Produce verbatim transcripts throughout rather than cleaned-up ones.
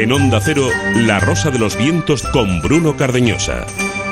En Onda Cero, La Rosa de los Vientos con Bruno Cardeñosa.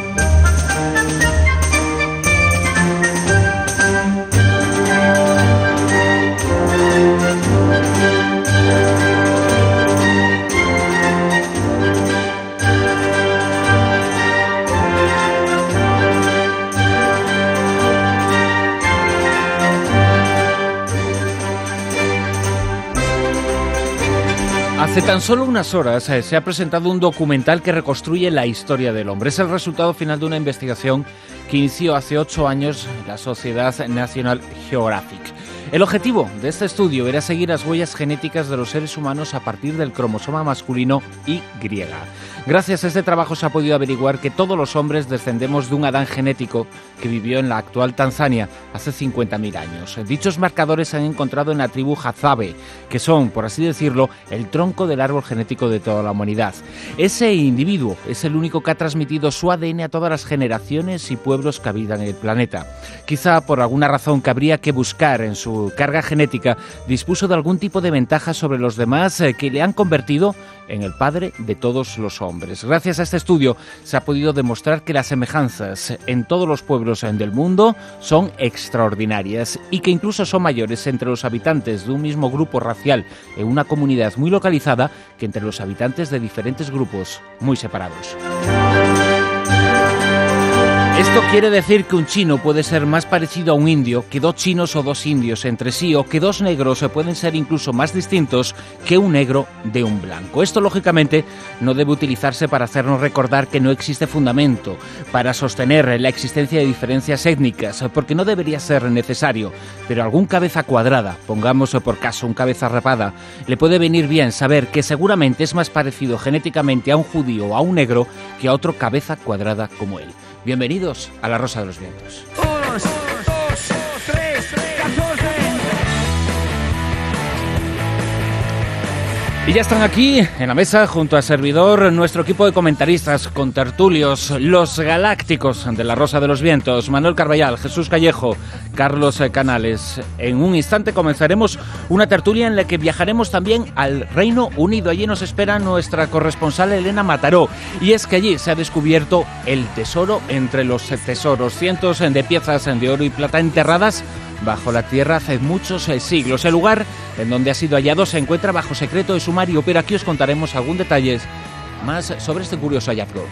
Hace tan solo unas horas eh, se ha presentado un documental que reconstruye la historia del hombre. Es el resultado final de una investigación que inició hace ocho años la Sociedad National Geographic. El objetivo de este estudio era seguir las huellas genéticas de los seres humanos a partir del cromosoma masculino Y. Gracias a este trabajo se ha podido averiguar que todos los hombres descendemos de un Adán genético que vivió en la actual Tanzania hace cincuenta mil años. Dichos marcadores se han encontrado en la tribu Hadzabe, que son, por así decirlo, el tronco del árbol genético de toda la humanidad. Ese individuo es el único que ha transmitido su A D N a todas las generaciones y pueblos que habitan el planeta. Quizá por alguna razón que habría que buscar en su carga genética, dispuso de algún tipo de ventaja sobre los demás eh, que le han convertido en el padre de todos los hombres. Gracias a este estudio se ha podido demostrar que las semejanzas en todos los pueblos del mundo son extraordinarias y que incluso son mayores entre los habitantes de un mismo grupo racial en una comunidad muy localizada que entre los habitantes de diferentes grupos muy separados. Esto quiere decir que un chino puede ser más parecido a un indio que dos chinos o dos indios entre sí, o que dos negros pueden ser incluso más distintos que un negro de un blanco. Esto, lógicamente, no debe utilizarse para hacernos recordar que no existe fundamento para sostener la existencia de diferencias étnicas, porque no debería ser necesario, pero algún cabeza cuadrada, pongamos por caso un cabeza rapada, le puede venir bien saber que seguramente es más parecido genéticamente a un judío o a un negro que a otro cabeza cuadrada como él. Bienvenidos a La Rosa de los Vientos. Unos, dos, tres, catorce. Y ya están aquí en la mesa, junto al servidor, nuestro equipo de comentaristas, contertulios, los galácticos de La Rosa de los Vientos, Manuel Carballal, Jesús Callejo, Carlos Canales. En un instante comenzaremos una tertulia en la que viajaremos también al Reino Unido. Allí nos espera nuestra corresponsal Elena Mataró. Y es que allí se ha descubierto el tesoro entre los tesoros. Cientos de piezas de oro y plata enterradas bajo la tierra hace muchos siglos. El lugar en donde ha sido hallado se encuentra bajo secreto de sumario, pero aquí os contaremos algún detalle más sobre este curioso hallazgo.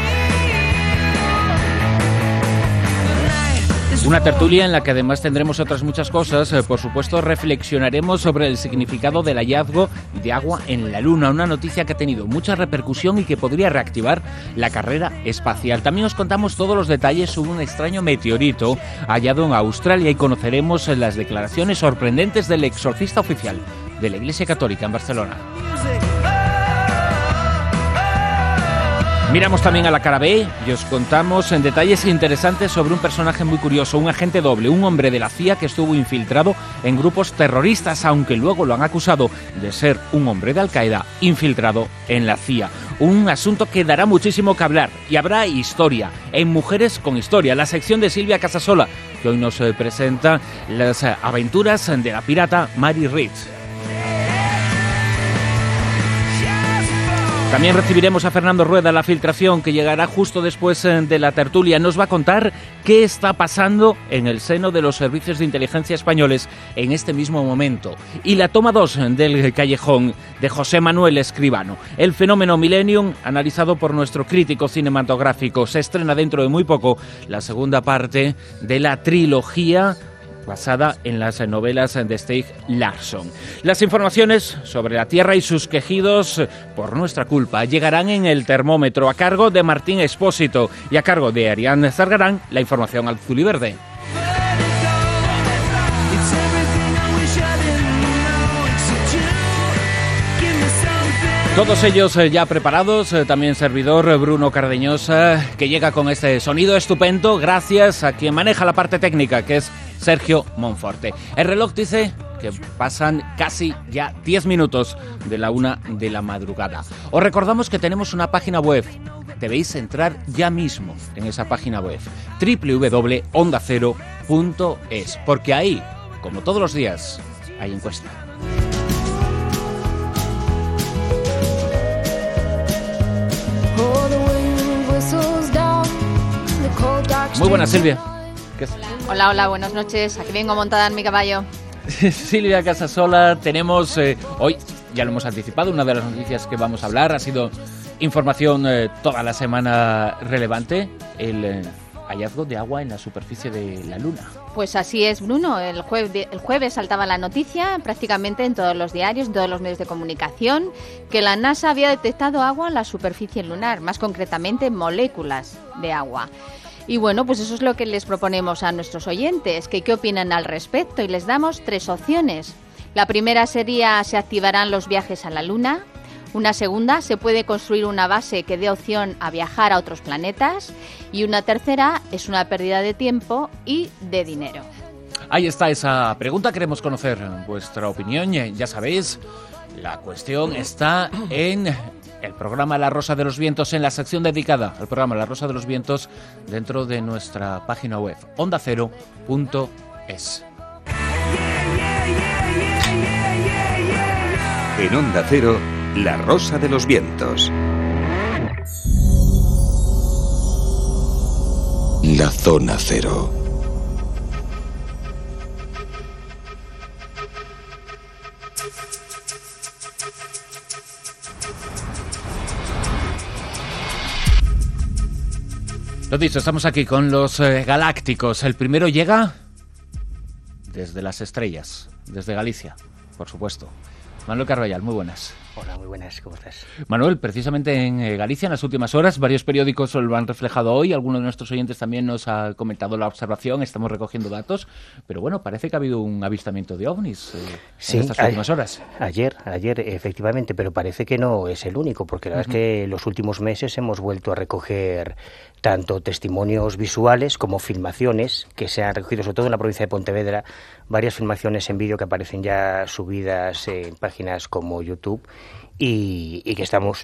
Una tertulia en la que además tendremos otras muchas cosas. Por supuesto, reflexionaremos sobre el significado del hallazgo de agua en la Luna, una noticia que ha tenido mucha repercusión y que podría reactivar la carrera espacial. También os contamos todos los detalles sobre un extraño meteorito hallado en Australia y conoceremos las declaraciones sorprendentes del exorcista oficial de la Iglesia Católica en Barcelona. Miramos también a la cara B y os contamos en detalles interesantes sobre un personaje muy curioso, un agente doble, un hombre de la C I A que estuvo infiltrado en grupos terroristas, aunque luego lo han acusado de ser un hombre de Al-Qaeda infiltrado en la C I A. Un asunto que dará muchísimo que hablar y habrá historia en Mujeres con Historia, la sección de Silvia Casasola, que hoy nos presenta las aventuras de la pirata Mary Read. También recibiremos a Fernando Rueda, La Filtración, que llegará justo después de la tertulia. Nos va a contar qué está pasando en el seno de los servicios de inteligencia españoles en este mismo momento. Y la toma dos del Callejón, de José Manuel Escribano. El fenómeno Millennium, analizado por nuestro crítico cinematográfico. Se estrena dentro de muy poco la segunda parte de la trilogía basada en las novelas de Stieg Larsson. Las informaciones sobre la Tierra y sus quejidos por nuestra culpa llegarán en el termómetro, a cargo de Martín Expósito, y a cargo de Ariane Zargarán, la información azul y verde. Todos ellos ya preparados, también servidor Bruno Cardeñosa, que llega con este sonido estupendo gracias a quien maneja la parte técnica, que es Sergio Monforte. El reloj dice que pasan casi ya diez minutos de la una de la madrugada. Os recordamos que tenemos una página web. Debéis entrar ya mismo en esa página web, doble u doble u doble u punto onda cero punto es, porque ahí, como todos los días, hay encuesta. Muy buenas, Silvia. Hola, hola, buenas noches. Aquí vengo montada en mi caballo. Silvia Casasola, tenemos eh, hoy, ya lo hemos anticipado, una de las noticias que vamos a hablar ha sido información eh, toda la semana relevante, el eh, hallazgo de agua en la superficie de la Luna. Pues así es, Bruno. El, jue- el jueves saltaba la noticia prácticamente en todos los diarios, en todos los medios de comunicación, que la NASA había detectado agua en la superficie lunar, más concretamente moléculas de agua. Y bueno, pues eso es lo que les proponemos a nuestros oyentes, que qué opinan al respecto, y les damos tres opciones. La primera sería: se activarán los viajes a la Luna. Una segunda: se puede construir una base que dé opción a viajar a otros planetas. Y una tercera: es una pérdida de tiempo y de dinero. Ahí está esa pregunta, queremos conocer vuestra opinión. Ya sabéis, la cuestión está en el programa La Rosa de los Vientos, en la sección dedicada al programa La Rosa de los Vientos, dentro de nuestra página web, onda cero punto es. En Onda Cero, La Rosa de los Vientos. La Zona Cero. Lo dicho, estamos aquí con los eh, galácticos. El primero llega desde las estrellas, desde Galicia, por supuesto. Manuel Carvallal, muy buenas. Hola, muy buenas, ¿cómo estás? Manuel, precisamente en eh, Galicia, en las últimas horas, varios periódicos lo han reflejado hoy, algunos de nuestros oyentes también nos ha comentado la observación, estamos recogiendo datos, pero bueno, parece que ha habido un avistamiento de ovnis eh, sí, en estas últimas a- horas. Ayer, ayer, efectivamente, pero parece que no es el único, porque la verdad uh-huh. es que los últimos meses hemos vuelto a recoger tanto testimonios visuales como filmaciones que se han recogido, sobre todo en la provincia de Pontevedra, varias filmaciones en vídeo que aparecen ya subidas en páginas como YouTube y, y que estamos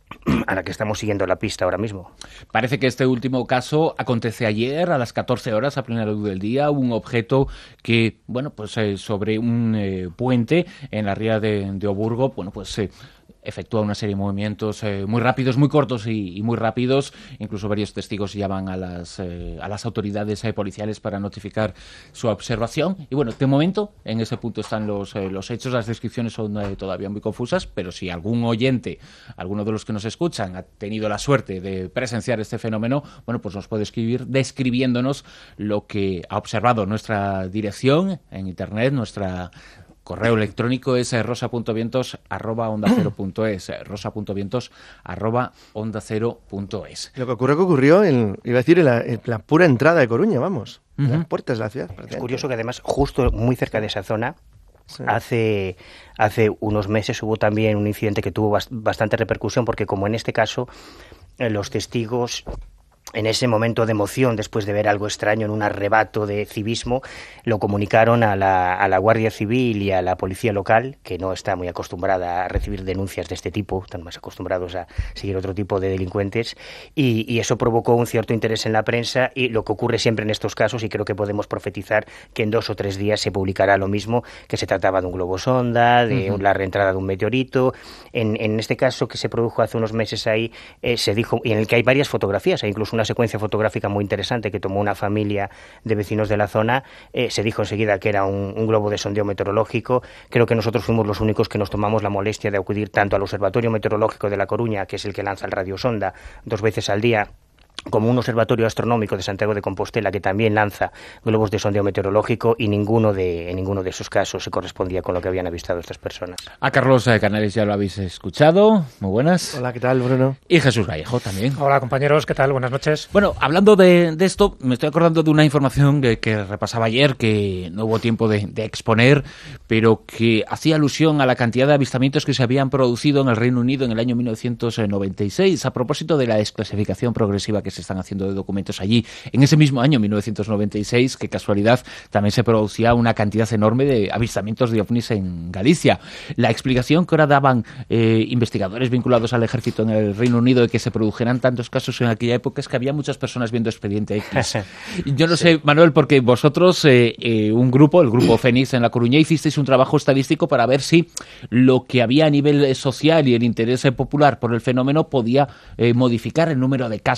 a la que estamos siguiendo la pista ahora mismo. Parece que este último caso acontece ayer a las catorce horas, a plena luz del día, un objeto que, bueno, pues eh, sobre un eh, puente en la ría de, de Oburgo, bueno, pues eh, efectúa una serie de movimientos eh, muy rápidos, muy cortos y, y muy rápidos. Incluso varios testigos llaman a las, eh, a las autoridades eh, policiales para notificar su observación. Y bueno, de momento, en ese punto están los, eh, los hechos. Las descripciones son eh, todavía muy confusas, pero si algún oyente, alguno de los que nos escuchan, ha tenido la suerte de presenciar este fenómeno, bueno, pues nos puede escribir describiéndonos lo que ha observado. Nuestra dirección en internet, nuestra correo electrónico es rosa punto vientos arroba onda cero punto es, rosa punto vientos arroba onda cero punto es. Lo que ocurrió que ocurrió en, iba a decir, en la, en la pura entrada de Coruña, vamos, en uh-huh. las puertas de la ciudad. Es curioso que además, justo muy cerca de esa zona, sí. hace, hace unos meses hubo también un incidente que tuvo bast- bastante repercusión, porque como en este caso, eh, los testigos, en ese momento de emoción, después de ver algo extraño, en un arrebato de civismo, lo comunicaron a la, a la Guardia Civil y a la policía local, que no está muy acostumbrada a recibir denuncias de este tipo, están más acostumbrados a seguir otro tipo de delincuentes, y, y eso provocó un cierto interés en la prensa, y lo que ocurre siempre en estos casos, y creo que podemos profetizar que en dos o tres días se publicará lo mismo, que se trataba de un globo sonda, de uh-huh. la reentrada de un meteorito. En, en este caso que se produjo hace unos meses ahí, eh, se dijo, y en el que hay varias fotografías, hay incluso una secuencia fotográfica muy interesante que tomó una familia de vecinos de la zona, eh, se dijo enseguida que era un, un globo de sondeo meteorológico. Creo que nosotros fuimos los únicos que nos tomamos la molestia de acudir tanto al Observatorio Meteorológico de La Coruña, que es el que lanza el radiosonda dos veces al día, como un observatorio astronómico de Santiago de Compostela que también lanza globos de sondeo meteorológico, y ninguno de en ninguno de esos casos se correspondía con lo que habían avistado estas personas. A Carlos Canales ya lo habéis escuchado, muy buenas. Hola, ¿qué tal, Bruno? Y Jesús Gallejo también. Hola, compañeros, ¿qué tal? Buenas noches. Bueno, hablando de, de esto, me estoy acordando de una información que, que repasaba ayer, que no hubo tiempo de, de exponer, pero que hacía alusión a la cantidad de avistamientos que se habían producido en el Reino Unido en el año mil novecientos noventa y seis, a propósito de la desclasificación progresiva que se están haciendo de documentos allí. En ese mismo año, mil novecientos noventa y seis, qué casualidad, también se producía una cantidad enorme de avistamientos de ovnis en Galicia. La explicación que ahora daban eh, investigadores vinculados al ejército en el Reino Unido de que se produjeran tantos casos en aquella época es que había muchas personas viendo Expediente X. Yo no sí. sé, Manuel, porque vosotros, eh, eh, un grupo, el grupo Fénix en La Coruña, hicisteis un trabajo estadístico para ver si lo que había a nivel social y el interés popular por el fenómeno podía eh, modificar el número de casos y el número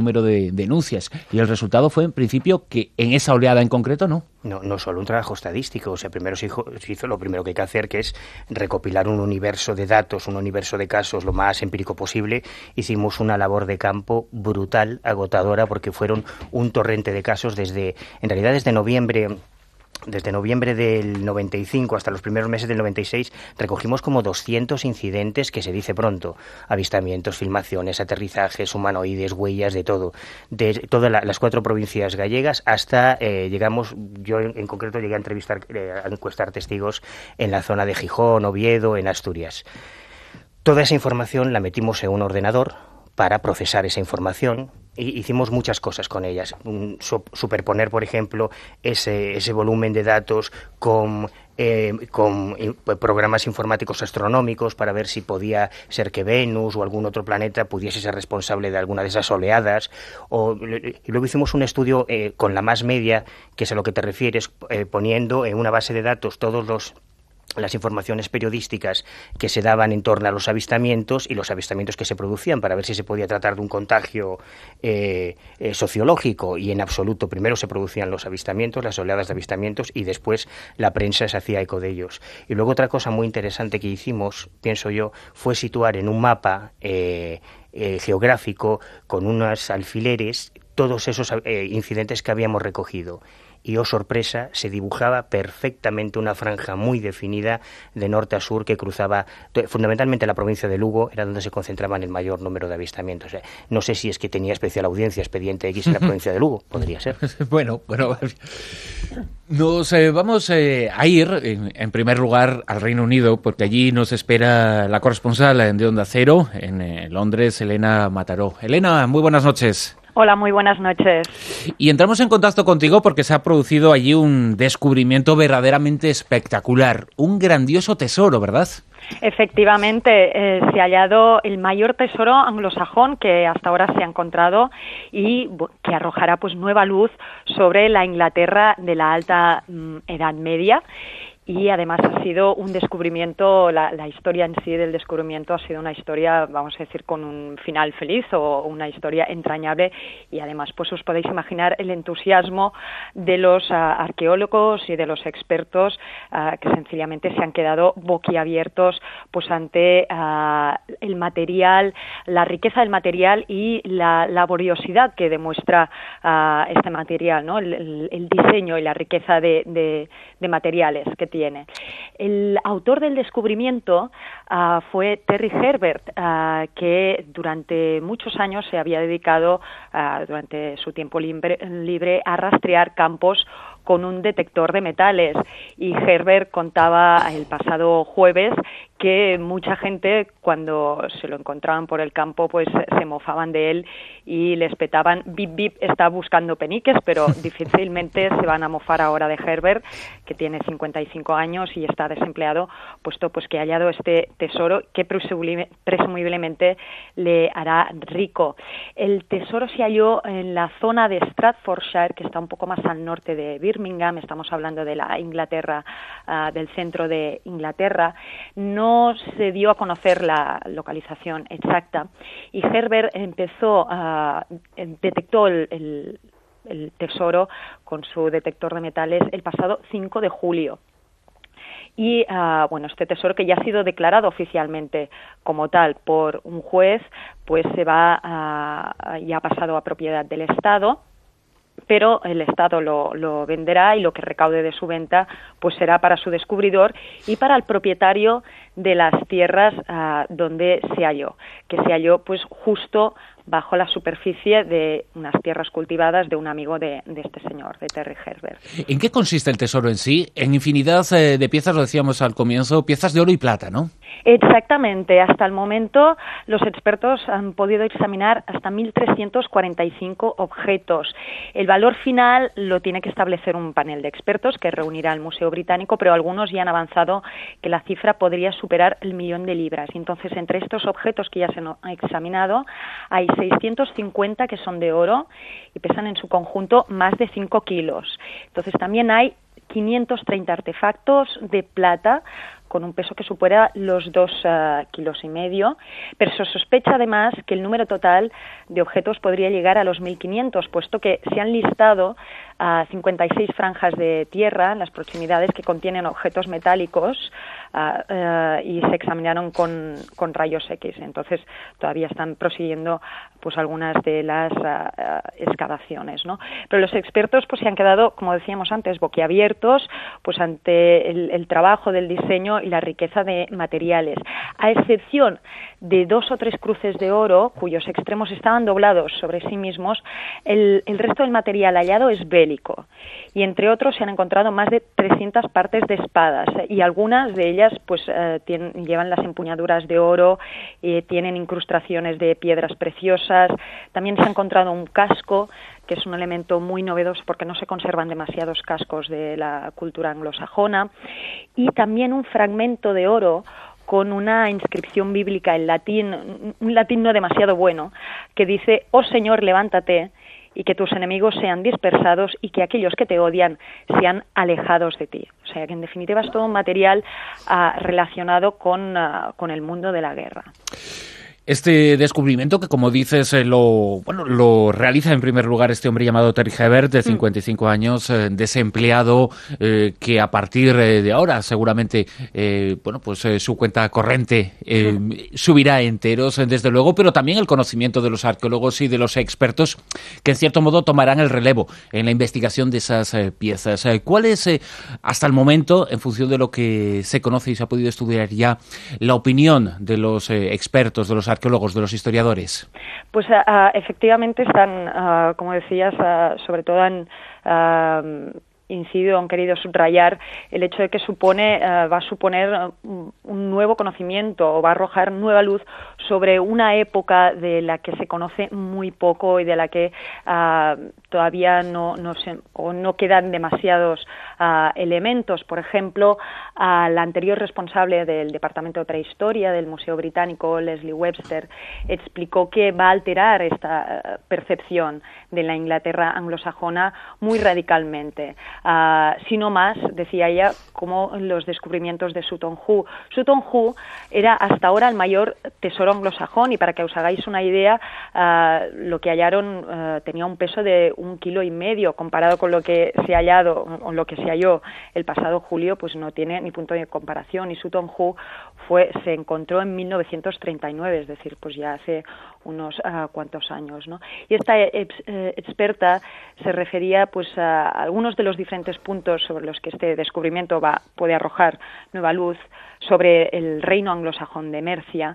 número de denuncias. Y el resultado fue, en principio, que en esa oleada en concreto no. No, no solo un trabajo estadístico, o sea, primero se hizo, se hizo lo primero que hay que hacer, que es recopilar un universo de datos, un universo de casos lo más empírico posible. Hicimos una labor de campo brutal, agotadora, porque fueron un torrente de casos desde, en realidad desde noviembre... Desde noviembre del noventa y cinco hasta los primeros meses del noventa y seis recogimos como doscientos incidentes, que se dice pronto, avistamientos, filmaciones, aterrizajes, humanoides, huellas, de todo, de todas la, las cuatro provincias gallegas hasta eh, llegamos, yo en, en concreto llegué a entrevistar, eh, a encuestar testigos en la zona de Gijón, Oviedo, en Asturias. Toda esa información la metimos en un ordenador para procesar esa información. Y hicimos muchas cosas con ellas. Superponer, por ejemplo, ese, ese volumen de datos con, eh, con programas informáticos astronómicos para ver si podía ser que Venus o algún otro planeta pudiese ser responsable de alguna de esas oleadas. O, y luego hicimos un estudio eh, con la más media, que es a lo que te refieres, eh, poniendo en una base de datos todos los las informaciones periodísticas que se daban en torno a los avistamientos y los avistamientos que se producían, para ver si se podía tratar de un contagio eh, eh, sociológico, y en absoluto. Primero se producían los avistamientos, las oleadas de avistamientos, y después la prensa se hacía eco de ellos. Y luego otra cosa muy interesante que hicimos, pienso yo, fue situar en un mapa eh, eh, geográfico con unos alfileres todos esos eh, incidentes que habíamos recogido. Y, oh sorpresa, se dibujaba perfectamente una franja muy definida de norte a sur que cruzaba fundamentalmente la provincia de Lugo, era donde se concentraban el mayor número de avistamientos. No sé si es que tenía especial audiencia Expediente X en la provincia de Lugo, podría ser. Bueno, bueno, nos eh, vamos eh, a ir en, en primer lugar al Reino Unido, porque allí nos espera la corresponsal de Onda Cero en eh, Londres, Elena Mataró. Elena, muy buenas noches. Hola, muy buenas noches. Y entramos en contacto contigo porque se ha producido allí un descubrimiento verdaderamente espectacular, un grandioso tesoro, ¿verdad? Efectivamente, eh, se ha hallado el mayor tesoro anglosajón que hasta ahora se ha encontrado, y que arrojará pues nueva luz sobre la Inglaterra de la Alta mm, Edad Media. Y además ha sido un descubrimiento, la, la historia en sí del descubrimiento ha sido una historia, vamos a decir, con un final feliz, o una historia entrañable, y además pues os podéis imaginar el entusiasmo de los uh, arqueólogos y de los expertos uh, que sencillamente se han quedado boquiabiertos pues ante uh, el material, la riqueza del material y la laboriosidad que demuestra uh, este material, ¿no? El, el, el diseño y la riqueza de, de, de materiales que tiene. Tiene. El autor del descubrimiento uh, fue Terry Herbert, uh, que durante muchos años se había dedicado, uh, durante su tiempo libre, libre, a rastrear campos con un detector de metales. Y Herbert contaba el pasado jueves que mucha gente, cuando se lo encontraban por el campo, pues se mofaban de él y les petaban: bip bip, está buscando peniques, pero difícilmente se van a mofar ahora de Herbert, que tiene cincuenta y cinco años y está desempleado, puesto pues que ha hallado este tesoro que presumiblemente le hará rico. El tesoro se halló en la zona de Staffordshire, que está un poco más al norte de Birmingham. Estamos hablando de la Inglaterra, uh, del centro de Inglaterra. No No se dio a conocer la localización exacta, y Herbert empezó a detectó el, el, el tesoro con su detector de metales el pasado cinco de julio. Y uh, bueno, este tesoro, que ya ha sido declarado oficialmente como tal por un juez, pues se va a, ya ha pasado a propiedad del Estado. Pero el Estado lo, lo venderá, y lo que recaude de su venta pues será para su descubridor y para el propietario de las tierras uh, donde se halló, que se halló pues justo bajo la superficie de unas tierras cultivadas de un amigo de, de este señor, de Terry Herbert. ¿En qué consiste el tesoro en sí? En infinidad eh, de piezas, lo decíamos al comienzo, piezas de oro y plata, ¿no? Exactamente. Hasta el momento los expertos han podido examinar hasta mil trescientos cuarenta y cinco objetos. El valor final lo tiene que establecer un panel de expertos que reunirá el Museo Británico, pero algunos ya han avanzado que la cifra podría superar el millón de libras. Y entonces, entre estos objetos que ya se han examinado, hay seiscientos cincuenta que son de oro y pesan en su conjunto más de cinco kilos. Entonces también hay quinientos treinta artefactos de plata con un peso que supera los dos uh, kilos y medio, pero se sospecha además que el número total de objetos podría llegar a los mil quinientos, puesto que se han listado uh, cincuenta y seis franjas de tierra en las proximidades que contienen objetos metálicos uh, uh, y se examinaron con, con rayos X. Entonces todavía están prosiguiendo pues algunas de las uh, uh, excavaciones, ¿no? Pero los expertos pues se han quedado, como decíamos antes, boquiabiertos pues ante el, el trabajo del diseño y la riqueza de materiales, a excepción de dos o tres cruces de oro cuyos extremos estaban doblados sobre sí mismos. El, el resto del material hallado es bélico y entre otros se han encontrado más de trescientas partes de espadas y algunas de ellas pues eh, tienen, llevan las empuñaduras de oro, eh, tienen incrustaciones de piedras preciosas. También se ha encontrado un casco, que es un elemento muy novedoso porque no se conservan demasiados cascos de la cultura anglosajona, y también un fragmento de oro con una inscripción bíblica en latín, un latín no demasiado bueno, que dice: «Oh Señor, levántate, y que tus enemigos sean dispersados y que aquellos que te odian sean alejados de ti». O sea, que en definitiva es todo un material uh, relacionado con, uh, con el mundo de la guerra. Este descubrimiento que, como dices, eh, lo bueno lo realiza en primer lugar este hombre llamado Terry Hebert, de cincuenta y cinco años, eh, desempleado, eh, que a partir de ahora seguramente eh, bueno pues eh, su cuenta corriente eh, subirá enteros, eh, desde luego, pero también el conocimiento de los arqueólogos y de los expertos que en cierto modo tomarán el relevo en la investigación de esas eh, piezas. Eh, ¿Cuál es eh, hasta el momento, en función de lo que se conoce y se ha podido estudiar ya, la opinión de los eh, expertos, de los arqueólogos, arqueólogos, de los historiadores? Pues uh, efectivamente están, uh, como decías, uh, sobre todo han uh, incidido, han querido subrayar el hecho de que supone, uh, va a suponer uh, un nuevo conocimiento o va a arrojar nueva luz sobre una época de la que se conoce muy poco y de la que uh, todavía no, no, se, o no quedan demasiados uh, elementos. Por ejemplo, uh, la anterior responsable del Departamento de Prehistoria del Museo Británico, Leslie Webster, explicó que va a alterar esta uh, percepción de la Inglaterra anglosajona muy radicalmente. Uh, sino más, decía ella, como los descubrimientos de Sutton Hoo. Sutton Hoo era hasta ahora el mayor tesoro anglosajón, y para que os hagáis una idea, uh, lo que hallaron uh, tenía un peso de un kilo y medio, comparado con lo que se ha hallado, o lo que se halló el pasado julio, pues no tiene ni punto de comparación. Y Sutton Hoo fue, se encontró en mil novecientos treinta y nueve, es decir, pues ya hace unos uh, cuantos años, ¿no? Y esta ex, eh, experta se refería pues a algunos de los diferentes puntos sobre los que este descubrimiento va puede arrojar nueva luz sobre el reino anglosajón de Mercia,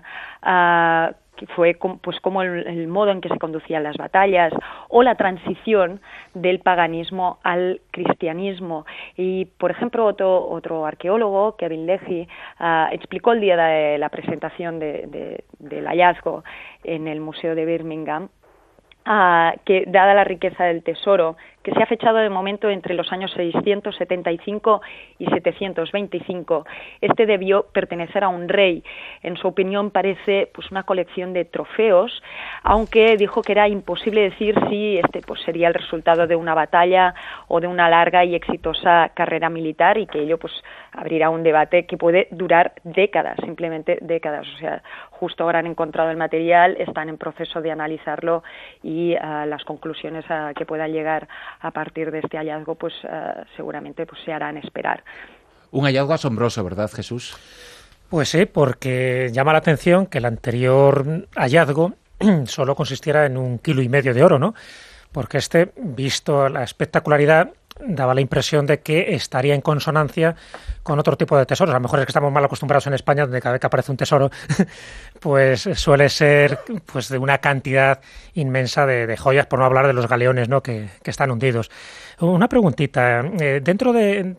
uh, que fue pues como el, el modo en que se conducían las batallas o la transición del paganismo al cristianismo. Y, por ejemplo, otro, otro arqueólogo, Kevin Leahy, uh, explicó el día de la presentación de, de, del hallazgo en el Museo de Birmingham, Uh, que dada la riqueza del tesoro, que se ha fechado de momento entre los años seiscientos setenta y cinco y setecientos veinticinco, este debió pertenecer a un rey. En su opinión parece pues una colección de trofeos, aunque dijo que era imposible decir si este pues sería el resultado de una batalla o de una larga y exitosa carrera militar, y que ello pues abrirá un debate que puede durar décadas, simplemente décadas. O sea, justo ahora han encontrado el material, están en proceso de analizarlo, y uh, las conclusiones a que puedan llegar a partir de este hallazgo pues uh, seguramente pues se harán esperar. Un hallazgo asombroso, ¿verdad, Jesús? Pues sí, porque llama la atención que el anterior hallazgo solo consistiera en un kilo y medio de oro, ¿no? Porque este, visto la espectacularidad, daba la impresión de que estaría en consonancia con otro tipo de tesoros. A lo mejor es que estamos mal acostumbrados en España, donde cada vez que aparece un tesoro, pues suele ser pues de una cantidad inmensa de, de joyas, por no hablar de los galeones, ¿no?, que, que están hundidos. Una preguntita, eh, dentro de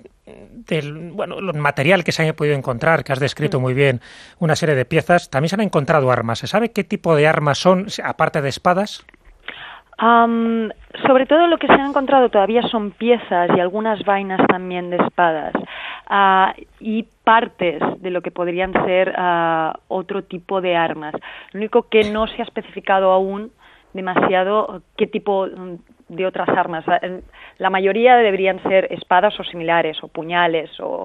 del bueno, el material que se haya podido encontrar, que has descrito muy bien, una serie de piezas, también se han encontrado armas. ¿Se sabe qué tipo de armas son, aparte de espadas? Um, sobre todo lo que se han encontrado todavía son piezas y algunas vainas también de espadas, uh, y partes de lo que podrían ser uh, otro tipo de armas. Lo único que no se ha especificado aún demasiado qué tipo de otras armas. La mayoría deberían ser espadas o similares, o puñales, o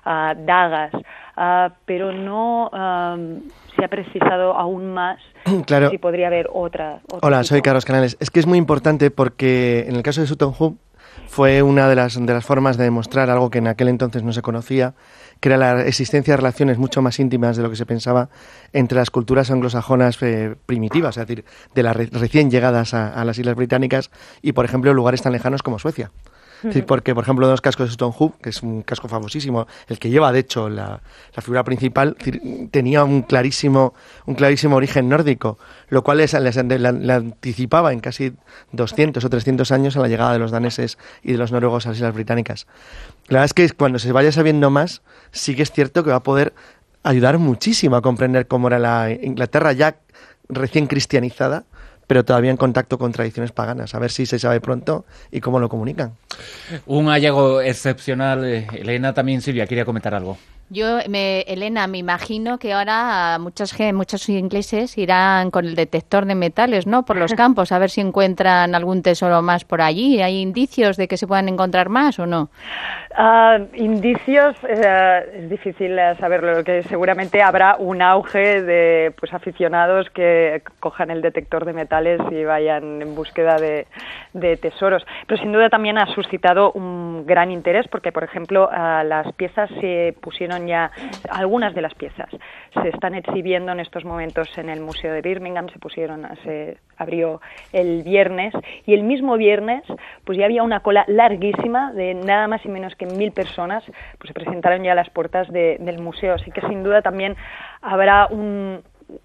uh, dagas, uh, pero no um, se ha precisado aún más claro. si podría haber otra. Hola, tipo. soy Carlos Canales. Es que es muy importante porque en el caso de Sutton Hoo fue una de las, de las formas de demostrar algo que en aquel entonces no se conocía, que era la existencia de relaciones mucho más íntimas de lo que se pensaba entre las culturas anglosajonas eh, primitivas, es decir, de las re- recién llegadas a, a las Islas Británicas y, por ejemplo, lugares tan lejanos como Suecia. Es decir, porque, por ejemplo, uno de los cascos de Sutton Hoo, que es un casco famosísimo, el que lleva, de hecho, la, la figura principal, decir, tenía un clarísimo, un clarísimo origen nórdico, lo cual les, les, les, les anticipaba en casi doscientos o trescientos años a la llegada de los daneses y de los noruegos a las Islas Británicas. La verdad es que cuando se vaya sabiendo más, sí que es cierto que va a poder ayudar muchísimo a comprender cómo era la Inglaterra ya recién cristianizada, pero todavía en contacto con tradiciones paganas. A ver si se sabe pronto y cómo lo comunican. Un hallazgo excepcional. Elena, también Silvia, quería comentar algo. Yo, me, Elena, me imagino que ahora muchos, muchos ingleses irán con el detector de metales, ¿no?, por los campos, a ver si encuentran algún tesoro más por allí. ¿Hay indicios de que se puedan encontrar más o no? Uh, indicios, uh, es difícil saberlo, que seguramente habrá un auge de pues aficionados que cojan el detector de metales y vayan en búsqueda de, de tesoros. Pero sin duda también ha suscitado un gran interés porque, por ejemplo, uh, las piezas se pusieron ya, algunas de las piezas se están exhibiendo en estos momentos en el Museo de Birmingham, se pusieron, se abrió el viernes y el mismo viernes pues ya había una cola larguísima de nada más y menos que mil personas, pues se presentaron ya a las puertas de, del museo, así que sin duda también habrá un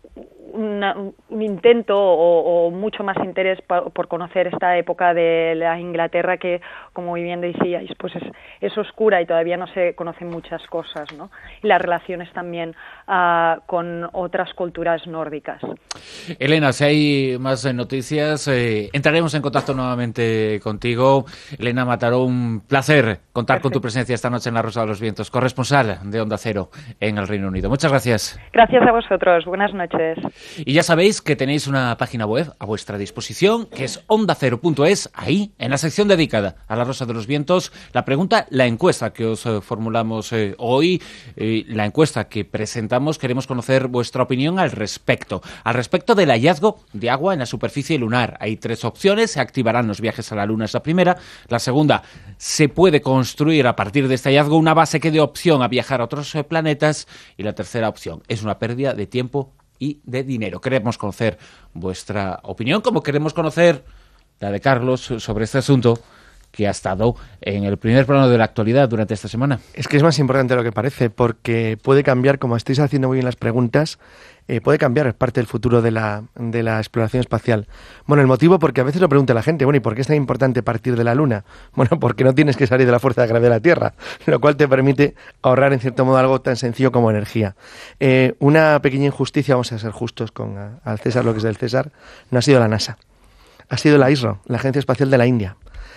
Una, un intento o, o mucho más interés por, por conocer esta época de la Inglaterra que, como muy bien decíais, pues es, es oscura y todavía no se conocen muchas cosas, ¿no? Y las relaciones también uh, con otras culturas nórdicas. Elena, si hay más noticias, eh, entraremos en contacto nuevamente contigo. Elena Mataró, un placer contar Perfecto. Con tu presencia esta noche en La Rosa de los Vientos, corresponsal de Onda Cero en el Reino Unido. Muchas gracias. Gracias a vosotros. Buenas noches. Y ya sabéis que tenéis una página web a vuestra disposición, que es onda cero punto es, ahí, en la sección dedicada a La Rosa de los Vientos, la pregunta, la encuesta que os eh, formulamos eh, hoy, eh, la encuesta que presentamos, queremos conocer vuestra opinión al respecto, al respecto del hallazgo de agua en la superficie lunar. Hay tres opciones: se activarán los viajes a la Luna, es la primera; la segunda, se puede construir a partir de este hallazgo una base que dé opción a viajar a otros eh, planetas; y la tercera opción, es una pérdida de tiempo y de dinero. Queremos conocer vuestra opinión, como queremos conocer la de Carlos sobre este asunto que ha estado en el primer plano de la actualidad durante esta semana. Es que es más importante de lo que parece, porque puede cambiar, como estáis haciendo muy bien las preguntas, eh, puede cambiar parte del futuro de la, de la exploración espacial. Bueno, el motivo, porque a veces lo pregunta la gente, bueno, ¿y por qué es tan importante partir de la Luna? Bueno, porque no tienes que salir de la fuerza de gravedad de la Tierra, lo cual te permite ahorrar, en cierto modo, algo tan sencillo como energía. Eh, una pequeña injusticia, vamos a ser justos con a, al César lo que es del César, no ha sido la NASA, ha sido la I S R O, la Agencia Espacial de la India,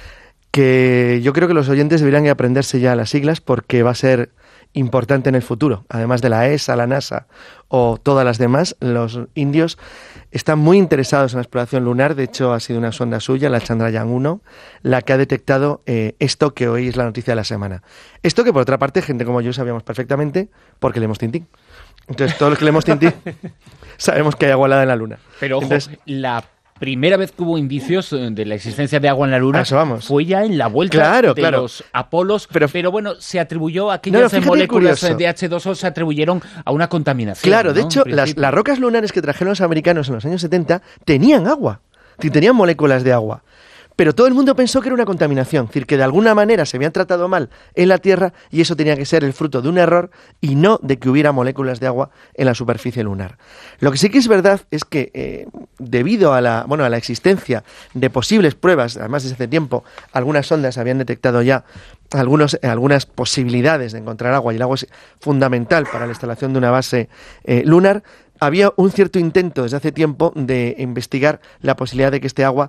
que yo creo que los oyentes deberían aprenderse ya las siglas porque va a ser importante en el futuro. Además de la E S A, la NASA o todas las demás, los indios están muy interesados en la exploración lunar. De hecho, ha sido una sonda suya, la Chandrayaan uno, la que ha detectado eh, esto que hoy es la noticia de la semana. Esto que, por otra parte, gente como yo sabíamos perfectamente porque leemos Tintín. Entonces, todos los que leemos Tintín sabemos que hay agua helada en la Luna. Pero, ojo, Entonces, la primera vez que hubo indicios de la existencia de agua en la Luna eso vamos. fue ya en la vuelta claro, de claro. los Apolos, pero, pero bueno, se atribuyó a aquellas no, no, moléculas de hache dos O, se atribuyeron a una contaminación. Claro, ¿no? de hecho, las, las rocas lunares que trajeron los americanos en los años setenta tenían agua, tenían moléculas de agua. Pero todo el mundo pensó que era una contaminación, es decir, que de alguna manera se habían tratado mal en la Tierra y eso tenía que ser el fruto de un error y no de que hubiera moléculas de agua en la superficie lunar. Lo que sí que es verdad es que eh, debido a la, bueno, a la existencia de posibles pruebas, además desde hace tiempo, algunas sondas habían detectado ya algunos, eh, algunas posibilidades de encontrar agua y el agua es fundamental para la instalación de una base eh, lunar. Había un cierto intento desde hace tiempo de investigar la posibilidad de que este agua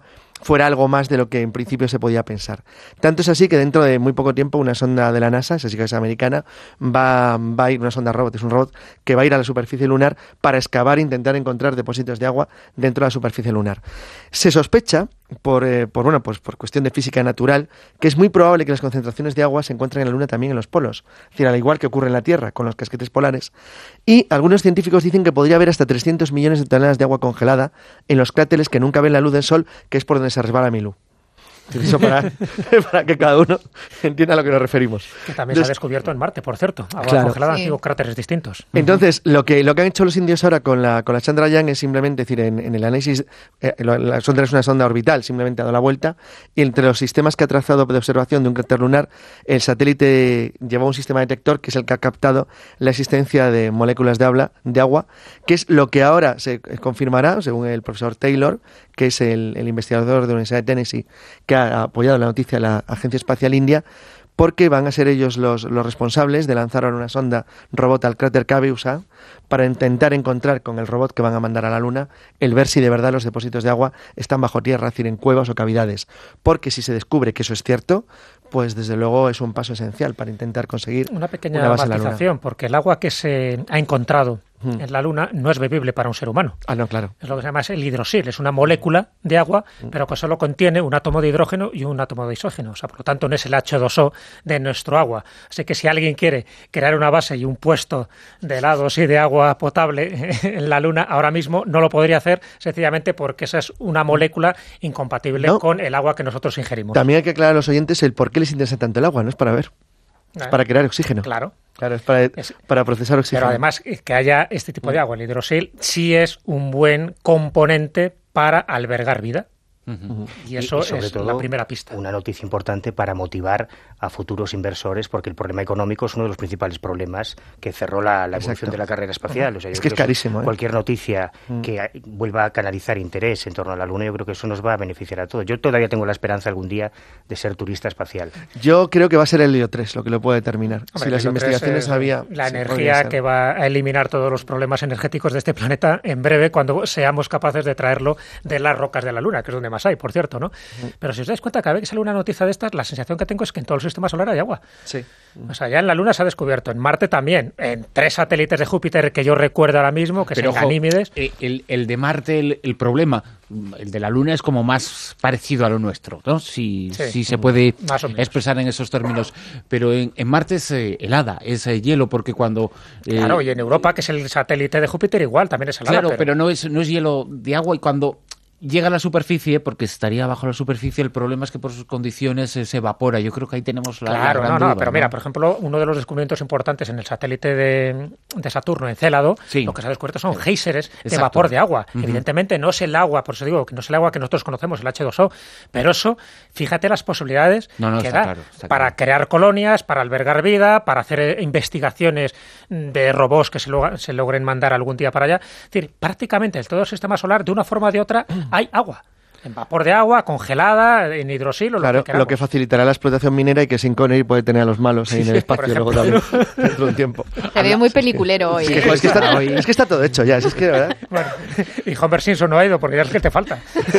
fuera algo más de lo que en principio se podía pensar. Tanto es así que dentro de muy poco tiempo una sonda de la NASA, esa sí que es americana, va, va a ir, una sonda robot, es un robot que va a ir a la superficie lunar para excavar e intentar encontrar depósitos de agua dentro de la superficie lunar. Se sospecha, por, eh, por, bueno, pues por cuestión de física natural, que es muy probable que las concentraciones de agua se encuentren en la Luna también en los polos, es decir, al igual que ocurre en la Tierra con los casquetes polares, y algunos científicos dicen que podría haber hasta trescientos millones de toneladas de agua congelada en los cráteres que nunca ven la luz del Sol, que es por donde se resbala Milú. Eso para, para que cada uno entienda a lo que nos referimos. Que también Entonces, se ha descubierto en Marte, por cierto. Agua claro. congelada, sí. digo, cráteres distintos. Entonces, lo que, lo que han hecho los indios ahora con la, con la Chandrayaan es simplemente, decir, en, en el análisis, eh, la sonda es una sonda orbital, simplemente ha dado la vuelta, y entre los sistemas que ha trazado de observación de un cráter lunar, el satélite lleva un sistema detector que es el que ha captado la existencia de moléculas de, habla, de agua, que es lo que ahora se confirmará, según el profesor Taylor, que es el, el investigador de la Universidad de Tennessee, que ha apoyado la noticia de la Agencia Espacial India, porque van a ser ellos los, los responsables de lanzar ahora una sonda robot al cráter Cabeus A para intentar encontrar con el robot que van a mandar a la Luna el ver si de verdad los depósitos de agua están bajo tierra, es decir, en cuevas o cavidades. Porque si se descubre que eso es cierto, pues desde luego es un paso esencial para intentar conseguir una pequeña una base en la matización, Luna. Porque el agua que se ha encontrado hmm. en la Luna no es bebible para un ser humano. Ah, no, claro. Es lo que se llama es el hidroxil, es una molécula de agua, hmm. pero que solo contiene un átomo de hidrógeno y un átomo de oxígeno. O sea, por lo tanto, no es el hache dos o de nuestro agua. Así que si alguien quiere crear una base y un puesto de helados y de agua potable en la Luna, ahora mismo no lo podría hacer sencillamente porque esa es una molécula incompatible no. con el agua que nosotros ingerimos. También hay que aclarar a los oyentes el por qué les interesa tanto el agua, no es para ver. Es para crear oxígeno. Claro. Claro, es para, es, para procesar oxígeno. Pero además, que haya este tipo de agua, el hidroxil, sí es un buen componente para albergar vida. Uh-huh. Y eso y, y sobre es todo la primera pista. Una noticia importante para motivar a futuros inversores, porque el problema económico es uno de los principales problemas que cerró la, la evolución de la carrera espacial. Uh-huh. O sea, es que es carísimo. ¿eh? Cualquier noticia uh-huh. que vuelva a canalizar interés en torno a la Luna, yo creo que eso nos va a beneficiar a todos. Yo todavía tengo la esperanza algún día de ser turista espacial. Yo creo que va a ser el Helio tres lo que lo puede determinar. Hombre, si las investigaciones había... La sí, energía que va a eliminar todos los problemas energéticos de este planeta en breve, cuando seamos capaces de traerlo de las rocas de la Luna, que es donde más hay, por cierto, ¿no? Pero si os dais cuenta, cada vez que sale una noticia de estas, la sensación que tengo es que en todo el sistema solar hay agua. Sí. O sea, ya en la Luna se ha descubierto, en Marte también, en tres satélites de Júpiter que yo recuerdo ahora mismo, que son Ganímedes. El, el de Marte, el, el problema, el de la Luna es como más parecido a lo nuestro, ¿no? Si, sí, si se puede expresar en esos términos. Pero en, en Marte es eh, helada, es eh, hielo, porque cuando... Eh, claro, y en Europa, que es el satélite de Júpiter, igual, también es helada. Claro, pero, pero no es, no es hielo de agua, y cuando... llega a la superficie, porque estaría bajo la superficie, el problema es que por sus condiciones eh, se evapora. Yo creo que ahí tenemos la, claro, la gran no, no, duda, pero ¿no? mira, por ejemplo, uno de los descubrimientos importantes en el satélite de, de Saturno, Encélado, sí. lo que se ha descubierto son géiseres de vapor de agua. Uh-huh. Evidentemente no es el agua, por eso digo que no es el agua que nosotros conocemos, el hache dos o, pero eso, fíjate las posibilidades no, no, que está da claro, está para claro. crear colonias, para albergar vida, para hacer investigaciones de robots que se, lo, se logren mandar algún día para allá. Es decir, prácticamente en todo el sistema solar, de una forma o de otra, hay agua. En vapor de agua, congelada, en hidroxil o claro, lo que queramos. Lo que facilitará la explotación minera y que Sean Connery puede tener a los malos ahí en el espacio luego también, dentro de un tiempo. Se ve muy peliculero hoy. Es que, ¿eh? es, que está, es que está todo hecho ya, es que, ¿verdad? Bueno, y Homer Simpson no ha ido porque ya es que te falta.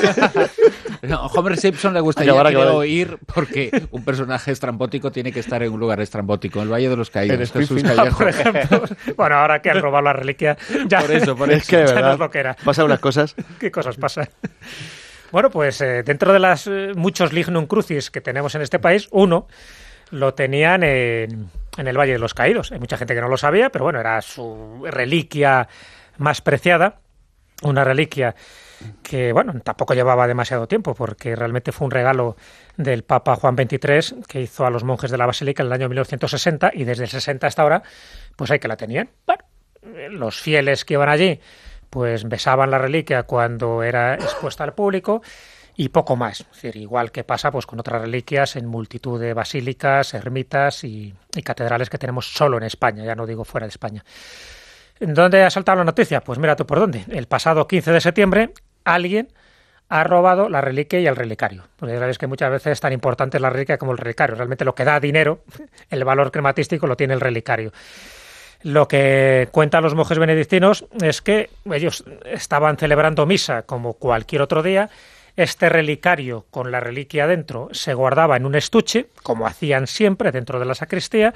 No, a Homer Simpson le gustaría ir porque un personaje estrambótico tiene que estar en un lugar estrambótico, en el Valle de los Caídos, Jesús Callejo. Por ejemplo. Bueno, ahora que han robado la reliquia, ya, por eso, por es eso. que de verdad, no es lo que era. Pasan unas cosas. ¿Qué cosas pasan? Bueno, pues eh, dentro de las eh, muchos lignum crucis que tenemos en este país, uno lo tenían en, en el Valle de los Caídos. Hay mucha gente que no lo sabía, pero bueno, era su reliquia más preciada, una reliquia que, bueno, tampoco llevaba demasiado tiempo, porque realmente fue un regalo del Papa Juan veintitrés que hizo a los monjes de la Basílica en el año mil novecientos sesenta, y desde el sesenta hasta ahora, pues ahí que la tenían. Bueno, los fieles que iban allí pues besaban la reliquia cuando era expuesta al público y poco más. Es decir, igual que pasa pues con otras reliquias en multitud de basílicas, ermitas y, y catedrales que tenemos solo en España, ya no digo fuera de España. ¿Dónde ha saltado la noticia? Pues mira tú por dónde. El pasado quince de septiembre alguien ha robado la reliquia y el relicario. Porque ya sabéis que muchas veces es tan importante la reliquia como el relicario. Realmente lo que da dinero, el valor crematístico, lo tiene el relicario. Lo que cuentan los monjes benedictinos es que ellos estaban celebrando misa como cualquier otro día, Este relicario con la reliquia dentro se guardaba en un estuche, como hacían siempre dentro de la sacristía,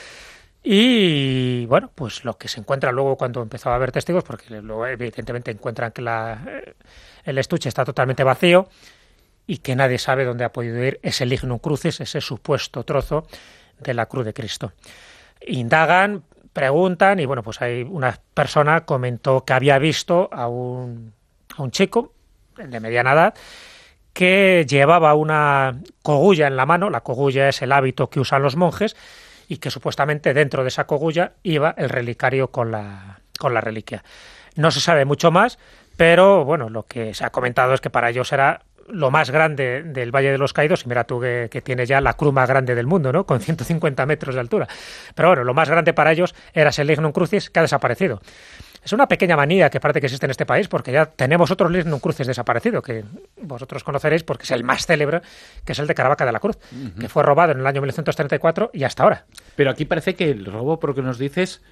y bueno, pues lo que se encuentra luego cuando empezó a haber testigos, porque luego evidentemente encuentran que la, el estuche está totalmente vacío y que nadie sabe dónde ha podido ir ese lignum crucis, ese supuesto trozo de la cruz de Cristo. Indagan, preguntan y bueno, pues hay una persona comentó que había visto a un, a un chico de mediana edad que llevaba una cogulla en la mano. La cogulla es el hábito que usan los monjes y que supuestamente dentro de esa cogulla iba el relicario con la, con la reliquia. No se sabe mucho más, pero bueno, lo que se ha comentado es que para ellos era lo más grande del Valle de los Caídos, y mira tú que, que tiene ya la cruz más grande del mundo, ¿no? Con ciento cincuenta metros de altura. Pero bueno, lo más grande para ellos era ese lignum crucis que ha desaparecido. Es una pequeña manía que parece que existe en este país, porque ya tenemos otro lignum crucis desaparecido, que vosotros conoceréis porque es el más célebre, que es el de Caravaca de la Cruz, uh-huh. que fue robado en el año mil novecientos treinta y cuatro y hasta ahora. Pero aquí parece que el robo, por lo que nos dices,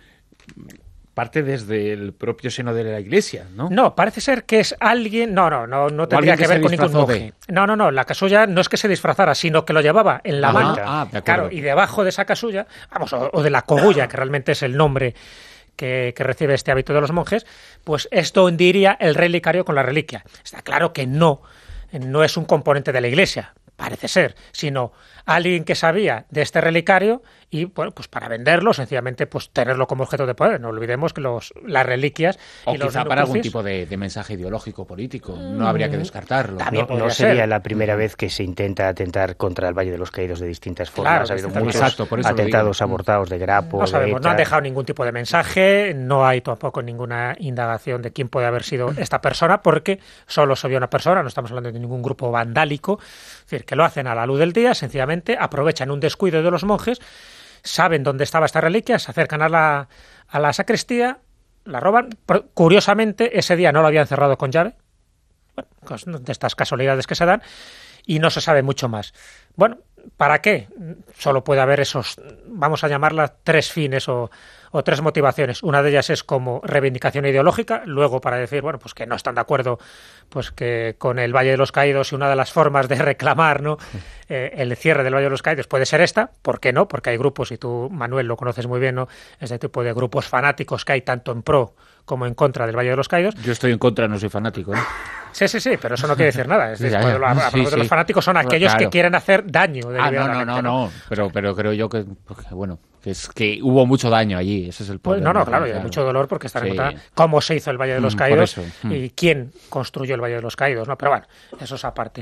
parte desde el propio seno de la Iglesia, ¿no? No, parece ser que es alguien... No, no, no, no tendría que, que ver con ningún monje. No, no, no, la casulla no es que se disfrazara, sino que lo llevaba en la ah, mano, ah, claro, y debajo de esa casulla, vamos, o, o de la cogulla, que realmente es el nombre que, que recibe este hábito de los monjes, pues esto hundiría el relicario con la reliquia. Está claro que no, no es un componente de la Iglesia, parece ser, sino alguien que sabía de este relicario y, bueno, pues para venderlo, sencillamente, pues tenerlo como objeto de poder. No olvidemos que los, las reliquias... O y quizá los para algún tipo de, de mensaje ideológico político. No habría que descartarlo. No, no sería ser. la primera vez que se intenta atentar contra el Valle de los Caídos de distintas formas. Claro, ha habido distintas muchos exacto, por eso atentados abortados de Grapo, No sabemos, de no han dejado ningún tipo de mensaje, no hay tampoco ninguna indagación de quién puede haber sido esta persona, porque solo se vio una persona, no estamos hablando de ningún grupo vandálico, es decir, que lo hacen a la luz del día, sencillamente aprovechan un descuido de los monjes, saben dónde estaba esta reliquia, se acercan a la, a la sacristía, la roban. Curiosamente, ese día no lo habían cerrado con llave, bueno, de estas casualidades que se dan, y no se sabe mucho más. Bueno, ¿para qué? Solo puede haber esos, vamos a llamarlas tres fines o, o tres motivaciones. Una de ellas es como reivindicación ideológica, luego para decir, bueno, pues que no están de acuerdo pues que con el Valle de los Caídos, y una de las formas de reclamar, ¿no?, eh, el cierre del Valle de los Caídos puede ser esta. ¿Por qué no? Porque hay grupos, y tú, Manuel, lo conoces muy bien, ¿no?, este tipo de grupos fanáticos que hay tanto en pro como en contra del Valle de los Caídos. Yo estoy en contra, no soy fanático, ¿eh? Sí, sí, sí, pero eso no quiere decir nada. Es decir, ya, ya. Lo, lo, sí, de sí. los fanáticos son aquellos claro. que quieren hacer daño. Ah, no, no, no, no, pero, pero creo yo que, bueno, que es que hubo mucho daño allí, ese es el problema. Pues no, no, claro, y hay mucho dolor porque están sí. en contra cómo se hizo el Valle de los Caídos mm, y quién construyó el Valle de los Caídos, ¿no? Pero bueno, eso es aparte.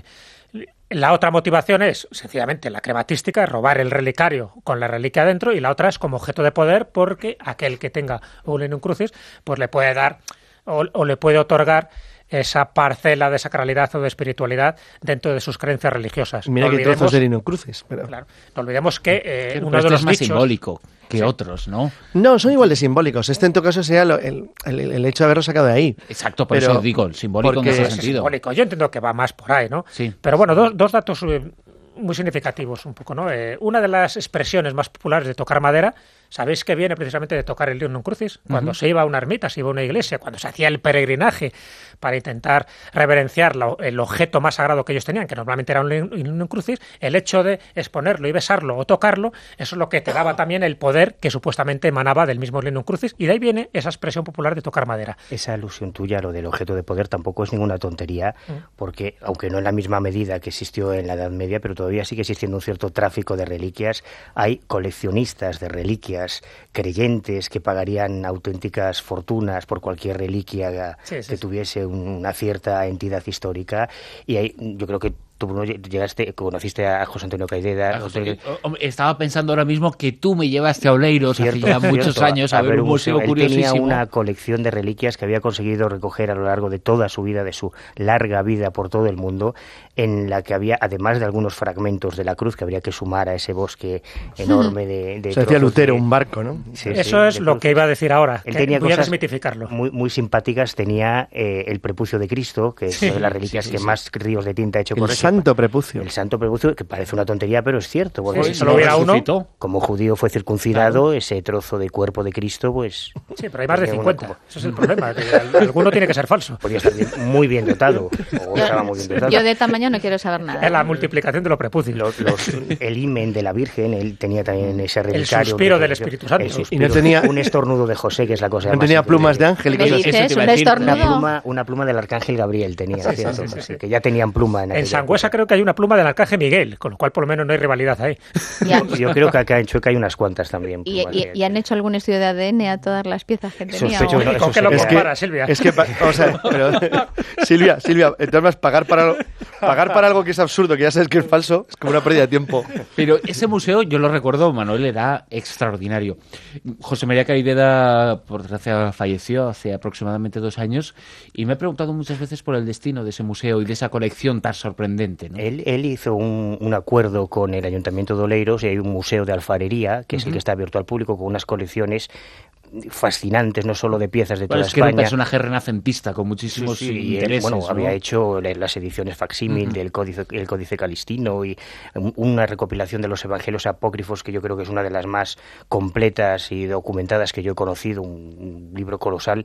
La otra motivación es, sencillamente, la crematística, robar el relicario con la reliquia dentro, y la otra es como objeto de poder, porque aquel que tenga un lignum crucis, pues le puede dar o, o le puede otorgar esa parcela de sacralidad o de espiritualidad dentro de sus creencias religiosas. Mira no que trozos de lignum crucis. Pero... Claro, no olvidemos que eh, Pero uno este de los es más dichos... simbólico que sí. otros, ¿no? No, son igual de simbólicos. Este en todo caso sería lo, el, el, el hecho de haberlo sacado de ahí. Exacto, por pero, eso digo, el simbólico en ese es sentido. Simbólico. Yo entiendo que va más por ahí, ¿no? Sí. Pero bueno, dos, dos datos eh, muy significativos un poco, ¿no? Eh, una de las expresiones más populares de tocar madera, ¿sabéis que viene precisamente de tocar el lignum crucis? Cuando uh-huh. se iba a una ermita, se iba a una iglesia, cuando se hacía el peregrinaje para intentar reverenciar la, el objeto más sagrado que ellos tenían, que normalmente era un lignum crucis, el hecho de exponerlo y besarlo o tocarlo, eso es lo que te daba también el poder que supuestamente emanaba del mismo lignum crucis, y de ahí viene esa expresión popular de tocar madera. Esa alusión tuya, lo del objeto de poder, tampoco es ninguna tontería, uh-huh. porque, aunque no en la misma medida que existió en la Edad Media, pero todavía sigue existiendo un cierto tráfico de reliquias, hay coleccionistas de reliquias, creyentes que pagarían auténticas fortunas por cualquier reliquia sí, sí, que sí. tuviese una cierta entidad histórica, y hay, yo creo que tú, Bruno, llegaste, conociste a José Antonio Caideda. José, estaba pensando ahora mismo que tú me llevaste a Oleiros hace ya muchos cierto, años a, a ver un museo él curiosísimo. Tenía una colección de reliquias que había conseguido recoger a lo largo de toda su vida, de su larga vida por todo el mundo, en la que había, además de algunos fragmentos de la cruz que habría que sumar a ese bosque enorme de... de Se decía Lutero, de, un barco, ¿no? Sí, Eso sí, es lo que iba a decir ahora. Él tenía voy cosas a desmitificarlo. Muy, muy simpáticas. Tenía eh, el prepucio de Cristo, que es sí, una de las reliquias sí, sí, que sí. más ríos de tinta ha hecho correr. santo prepucio. El santo prepucio, que parece una tontería, pero es cierto. Porque sí, si solo hubiera uno. Como judío fue circuncidado, claro. Ese trozo de cuerpo de Cristo, pues... Sí, pero hay más de cincuenta. Una, como... Eso es el problema, que alguno tiene que ser falso. Podría estar bien, muy bien dotado. O yo, estaba muy bien dotado. Yo de tamaño no quiero saber nada. Es la multiplicación de los prepucios. Los, los, el himen de la Virgen, él tenía también ese relicario. El suspiro del Espíritu Santo. Suspiro, y no tenía... Un estornudo de José, que es la cosa No tenía plumas de ángel. ¿Me dices? ¿Un estornudo? Una pluma, una pluma del arcángel Gabriel tenía, sí, ¿cierto? Sí, sí, sí. Que ya tenían pluma en En Sangüesa creo que hay una pluma del arcángel Miguel, con lo cual por lo menos no hay rivalidad ahí. Ya. Yo creo que acá en Chueca hay unas cuantas también. ¿Y, y, ¿Y han hecho algún estudio de A D N a todas las piezas que tenía? Sospecho, no, ¿Con qué lo compara, Silvia? Es que, o sea, pero, Silvia, Silvia, entonces pagar para, pagar para algo que es absurdo, que ya sabes que es falso, es como una pérdida de tiempo. Pero ese museo, yo lo recuerdo, Manuel, era extraordinario. José María Carideda, por desgracia, falleció hace aproximadamente dos años y me he preguntado muchas veces por el destino de ese museo y de esa colección tan sorprendente, ¿no? Él, él hizo un, un acuerdo con el Ayuntamiento de Oleiros y hay un museo de alfarería, que uh-huh. es el que está abierto al público, con unas colecciones fascinantes, no solo de piezas de toda bueno, es España. Que era un personaje renacentista con muchísimos sí, sí, intereses. Él, bueno, ¿no? había hecho las ediciones facsímil uh-huh. del códice, el Códice Calistino y una recopilación de los evangelios apócrifos que yo creo que es una de las más completas y documentadas que yo he conocido, un, un libro colosal.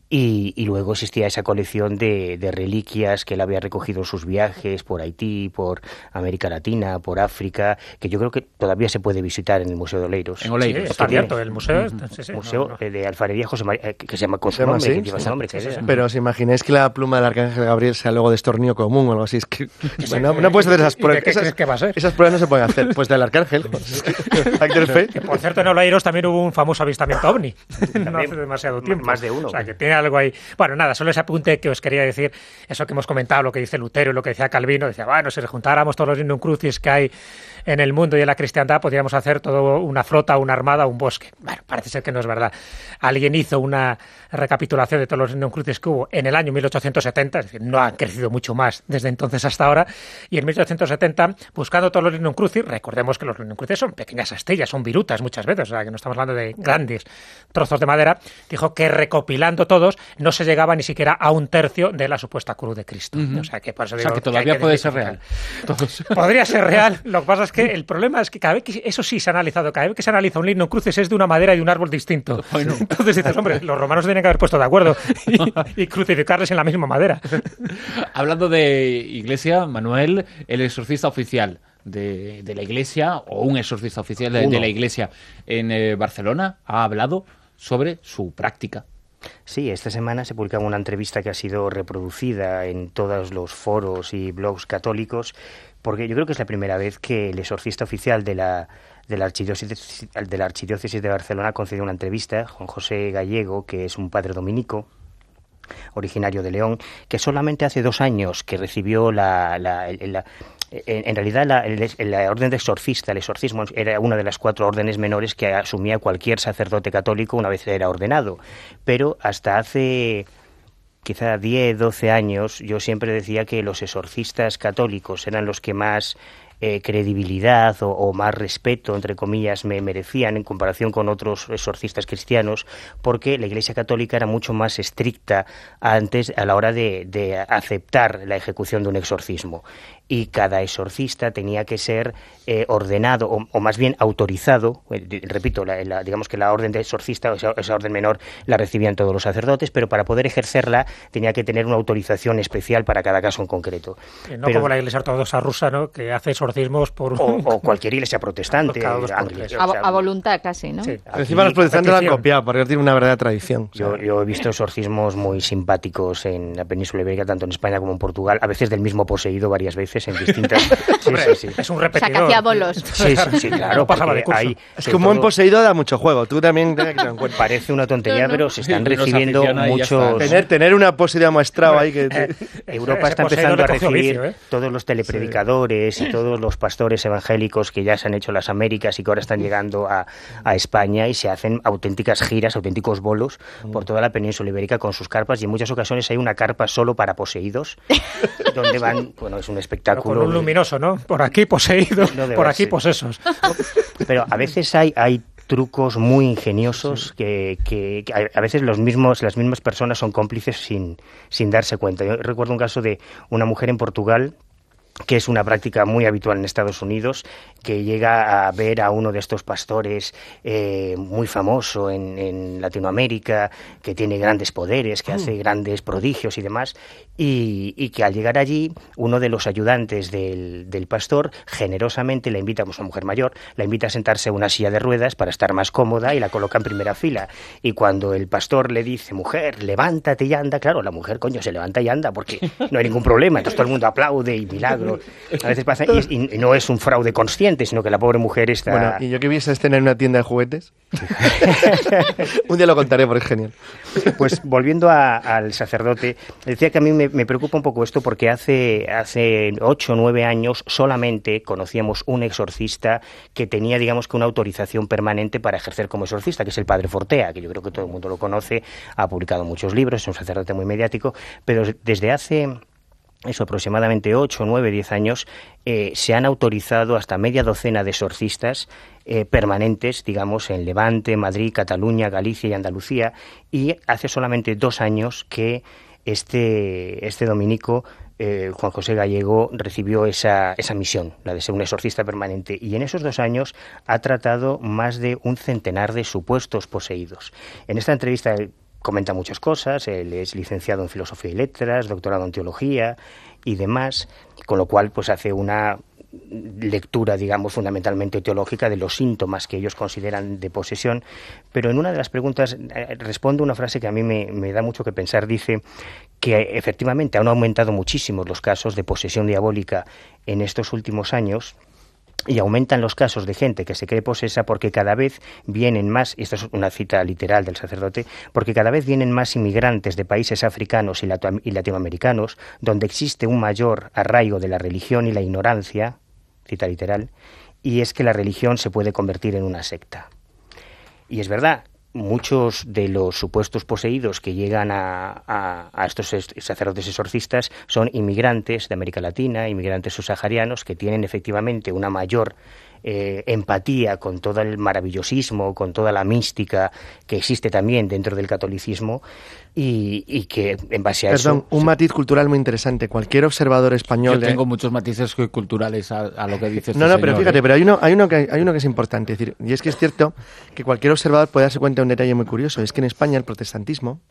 Y, y luego existía esa colección de, de reliquias que él había recogido en sus viajes por Haití, por América Latina, por África, que yo creo que todavía se puede visitar en el Museo de Oleiros. En Oleiros. Sí, está abierto el museo. Uh-huh. sí, sí, museo no, no. de alfarería José María, que se llama con su nombre, que lleva su nombre. Que sí, sí. Pero os imagináis que la pluma del arcángel Gabriel sea luego de estornillo común o algo así. Es que bueno, no, no puedes hacer esas pruebas. ¿Qué esas, crees que va a ser? Esas pruebas no se pueden hacer. Pues del arcángel. Hay que tener fe. Que por cierto en Oleiros también hubo un famoso avistamiento ovni. No hace demasiado tiempo. Más de uno. O sea, que tiene algo ahí. Bueno, nada, solo ese apunte que os quería decir, eso que hemos comentado, lo que dice Lutero y lo que decía Calvino, decía, bueno, si juntáramos todos los Lignum Crucis que hay en el mundo y en la cristiandad, podríamos hacer toda una flota, una armada, un bosque. Bueno, parece ser que no es verdad. Alguien hizo una recapitulación de todos los Lignum Crucis que hubo en el año mil ochocientos setenta, es decir, no han crecido mucho más desde entonces hasta ahora, y en mil ochocientos setenta, buscando todos los Lignum Crucis, recordemos que los Lignum Crucis son pequeñas astillas, son virutas muchas veces, o sea, que no estamos hablando de grandes trozos de madera, dijo que recopilando todos no se llegaba ni siquiera a un tercio de la supuesta cruz de Cristo. Uh-huh. O sea, que, por eso digo o sea, que todavía que puede ser real. Todos. Podría ser real, lo que pasa es que el problema es que cada vez que, eso sí se ha analizado, cada vez que se analiza un Lignum Crucis es de una madera y de un árbol distinto. Bueno. Entonces dices, hombre, los romanos tienen que haber puesto de acuerdo y, y crucificarles en la misma madera. Hablando de iglesia, Manuel, el exorcista oficial de, de la iglesia, o un exorcista oficial de, de la iglesia en eh, Barcelona, ha hablado sobre su práctica. Sí, esta semana se publicaba una entrevista que ha sido reproducida en todos los foros y blogs católicos, porque yo creo que es la primera vez que el exorcista oficial de la de la archidiócesis de la archidiócesis de Barcelona concedió una entrevista, Juan José Gallego, que es un padre dominico originario de León, que solamente hace dos años que recibió la, la, la En, en realidad la, la orden de exorcista, el exorcismo, era una de las cuatro órdenes menores que asumía cualquier sacerdote católico una vez era ordenado. Pero hasta hace quizá diez, doce años yo siempre decía que los exorcistas católicos eran los que más eh, credibilidad o, o más respeto, entre comillas, me merecían en comparación con otros exorcistas cristianos, porque la Iglesia Católica era mucho más estricta antes a la hora de, de aceptar la ejecución de un exorcismo. Y cada exorcista tenía que ser eh, ordenado, o, o más bien autorizado, eh, repito, la, la, digamos que la orden de exorcista, o esa, esa orden menor, la recibían todos los sacerdotes, pero para poder ejercerla tenía que tener una autorización especial para cada caso en concreto. Eh, no pero, como la Iglesia Ortodoxa rusa, ¿no?, que hace exorcismos por... O, o cualquier iglesia protestante. Angles, a, a voluntad casi, ¿no? Sí. Encima los protestantes lo han copiado, porque tiene una verdadera tradición. Yo, yo he visto exorcismos muy simpáticos en la península ibérica, tanto en España como en Portugal, a veces del mismo poseído varias veces en distintas... Sí, Hombre, sí, sí. Es un repetidor. O sea, que hacía bolos. Sí, sí, sí, claro. Pasaba de curso. Hay, es que un buen poseído da mucho juego. Tú también tienes que tener en cuenta. Parece una tontería, no, no. pero se están sí, recibiendo muchos... Tener, tener una poseída maestrado ahí que... Eh, Europa está empezando a recibir vicio, ¿eh? todos los telepredicadores sí. y todos los pastores evangélicos que ya se han hecho las Américas y que ahora están llegando a, a España y se hacen auténticas giras, auténticos bolos mm. por toda la península ibérica con sus carpas, y en muchas ocasiones hay una carpa solo para poseídos, donde van, bueno, es un espectáculo... Pero con un luminoso, ¿no? Por aquí poseídos, no por aquí posesos. Pero a veces hay, hay trucos muy ingeniosos sí. que, que, que a veces los mismos, las mismas personas son cómplices sin, sin darse cuenta. Yo recuerdo un caso de una mujer en Portugal que es una práctica muy habitual en Estados Unidos, que llega a ver a uno de estos pastores eh, muy famoso en, en Latinoamérica, que tiene grandes poderes, que mm. hace grandes prodigios y demás, y, y que al llegar allí, uno de los ayudantes del, del pastor generosamente la invita, pues una mujer mayor, la invita a sentarse a una silla de ruedas para estar más cómoda y la coloca en primera fila. Y cuando el pastor le dice, mujer, levántate y anda, claro, la mujer, coño, se levanta y anda porque no hay ningún problema, entonces todo el mundo aplaude y milagro. A veces pasa, y, y no es un fraude consciente, sino que la pobre mujer está... Bueno, y yo que vi esa escena en una tienda de juguetes, un día lo contaré porque es genial. Pues volviendo a, al sacerdote, decía que a mí me, me preocupa un poco esto porque hace, hace ocho o nueve años solamente conocíamos un exorcista que tenía, digamos, que una autorización permanente para ejercer como exorcista, que es el padre Fortea, que yo creo que todo el mundo lo conoce, ha publicado muchos libros, es un sacerdote muy mediático, pero desde hace... eso aproximadamente ocho, nueve, diez años, eh, se han autorizado hasta media docena de exorcistas eh, permanentes, digamos, en Levante, Madrid, Cataluña, Galicia y Andalucía, y hace solamente dos años que este, este dominico, eh, Juan José Gallego, recibió esa, esa misión, la de ser un exorcista permanente, y en esos dos años ha tratado más de un centenar de supuestos poseídos. En esta entrevista comenta muchas cosas, él es licenciado en Filosofía y Letras, doctorado en Teología y demás, con lo cual pues hace una lectura, digamos, fundamentalmente teológica de los síntomas que ellos consideran de posesión, pero en una de las preguntas eh, responde una frase que a mí me, me da mucho que pensar. Dice que efectivamente han aumentado muchísimo los casos de posesión diabólica en estos últimos años, y aumentan los casos de gente que se cree posesa porque cada vez vienen más, y esto es una cita literal del sacerdote, porque cada vez vienen más inmigrantes de países africanos y, lato- y latinoamericanos, donde existe un mayor arraigo de la religión y la ignorancia, cita literal, y es que la religión se puede convertir en una secta. Y es verdad, muchos de los supuestos poseídos que llegan a, a, a estos sacerdotes exorcistas son inmigrantes de América Latina, inmigrantes subsaharianos, que tienen efectivamente una mayor eh, empatía con todo el maravillosismo, con toda la mística que existe también dentro del catolicismo, y, y que en base a Perdón, eso... un matiz cultural muy interesante. Cualquier observador español... Yo tengo de... muchos matices culturales a, a lo que dice este No, no, señor, pero fíjate, ¿eh? pero hay uno, hay, uno que, hay uno que es importante, es decir, y es que es cierto que cualquier observador puede darse cuenta de un detalle muy curioso, es que en España el protestantismo,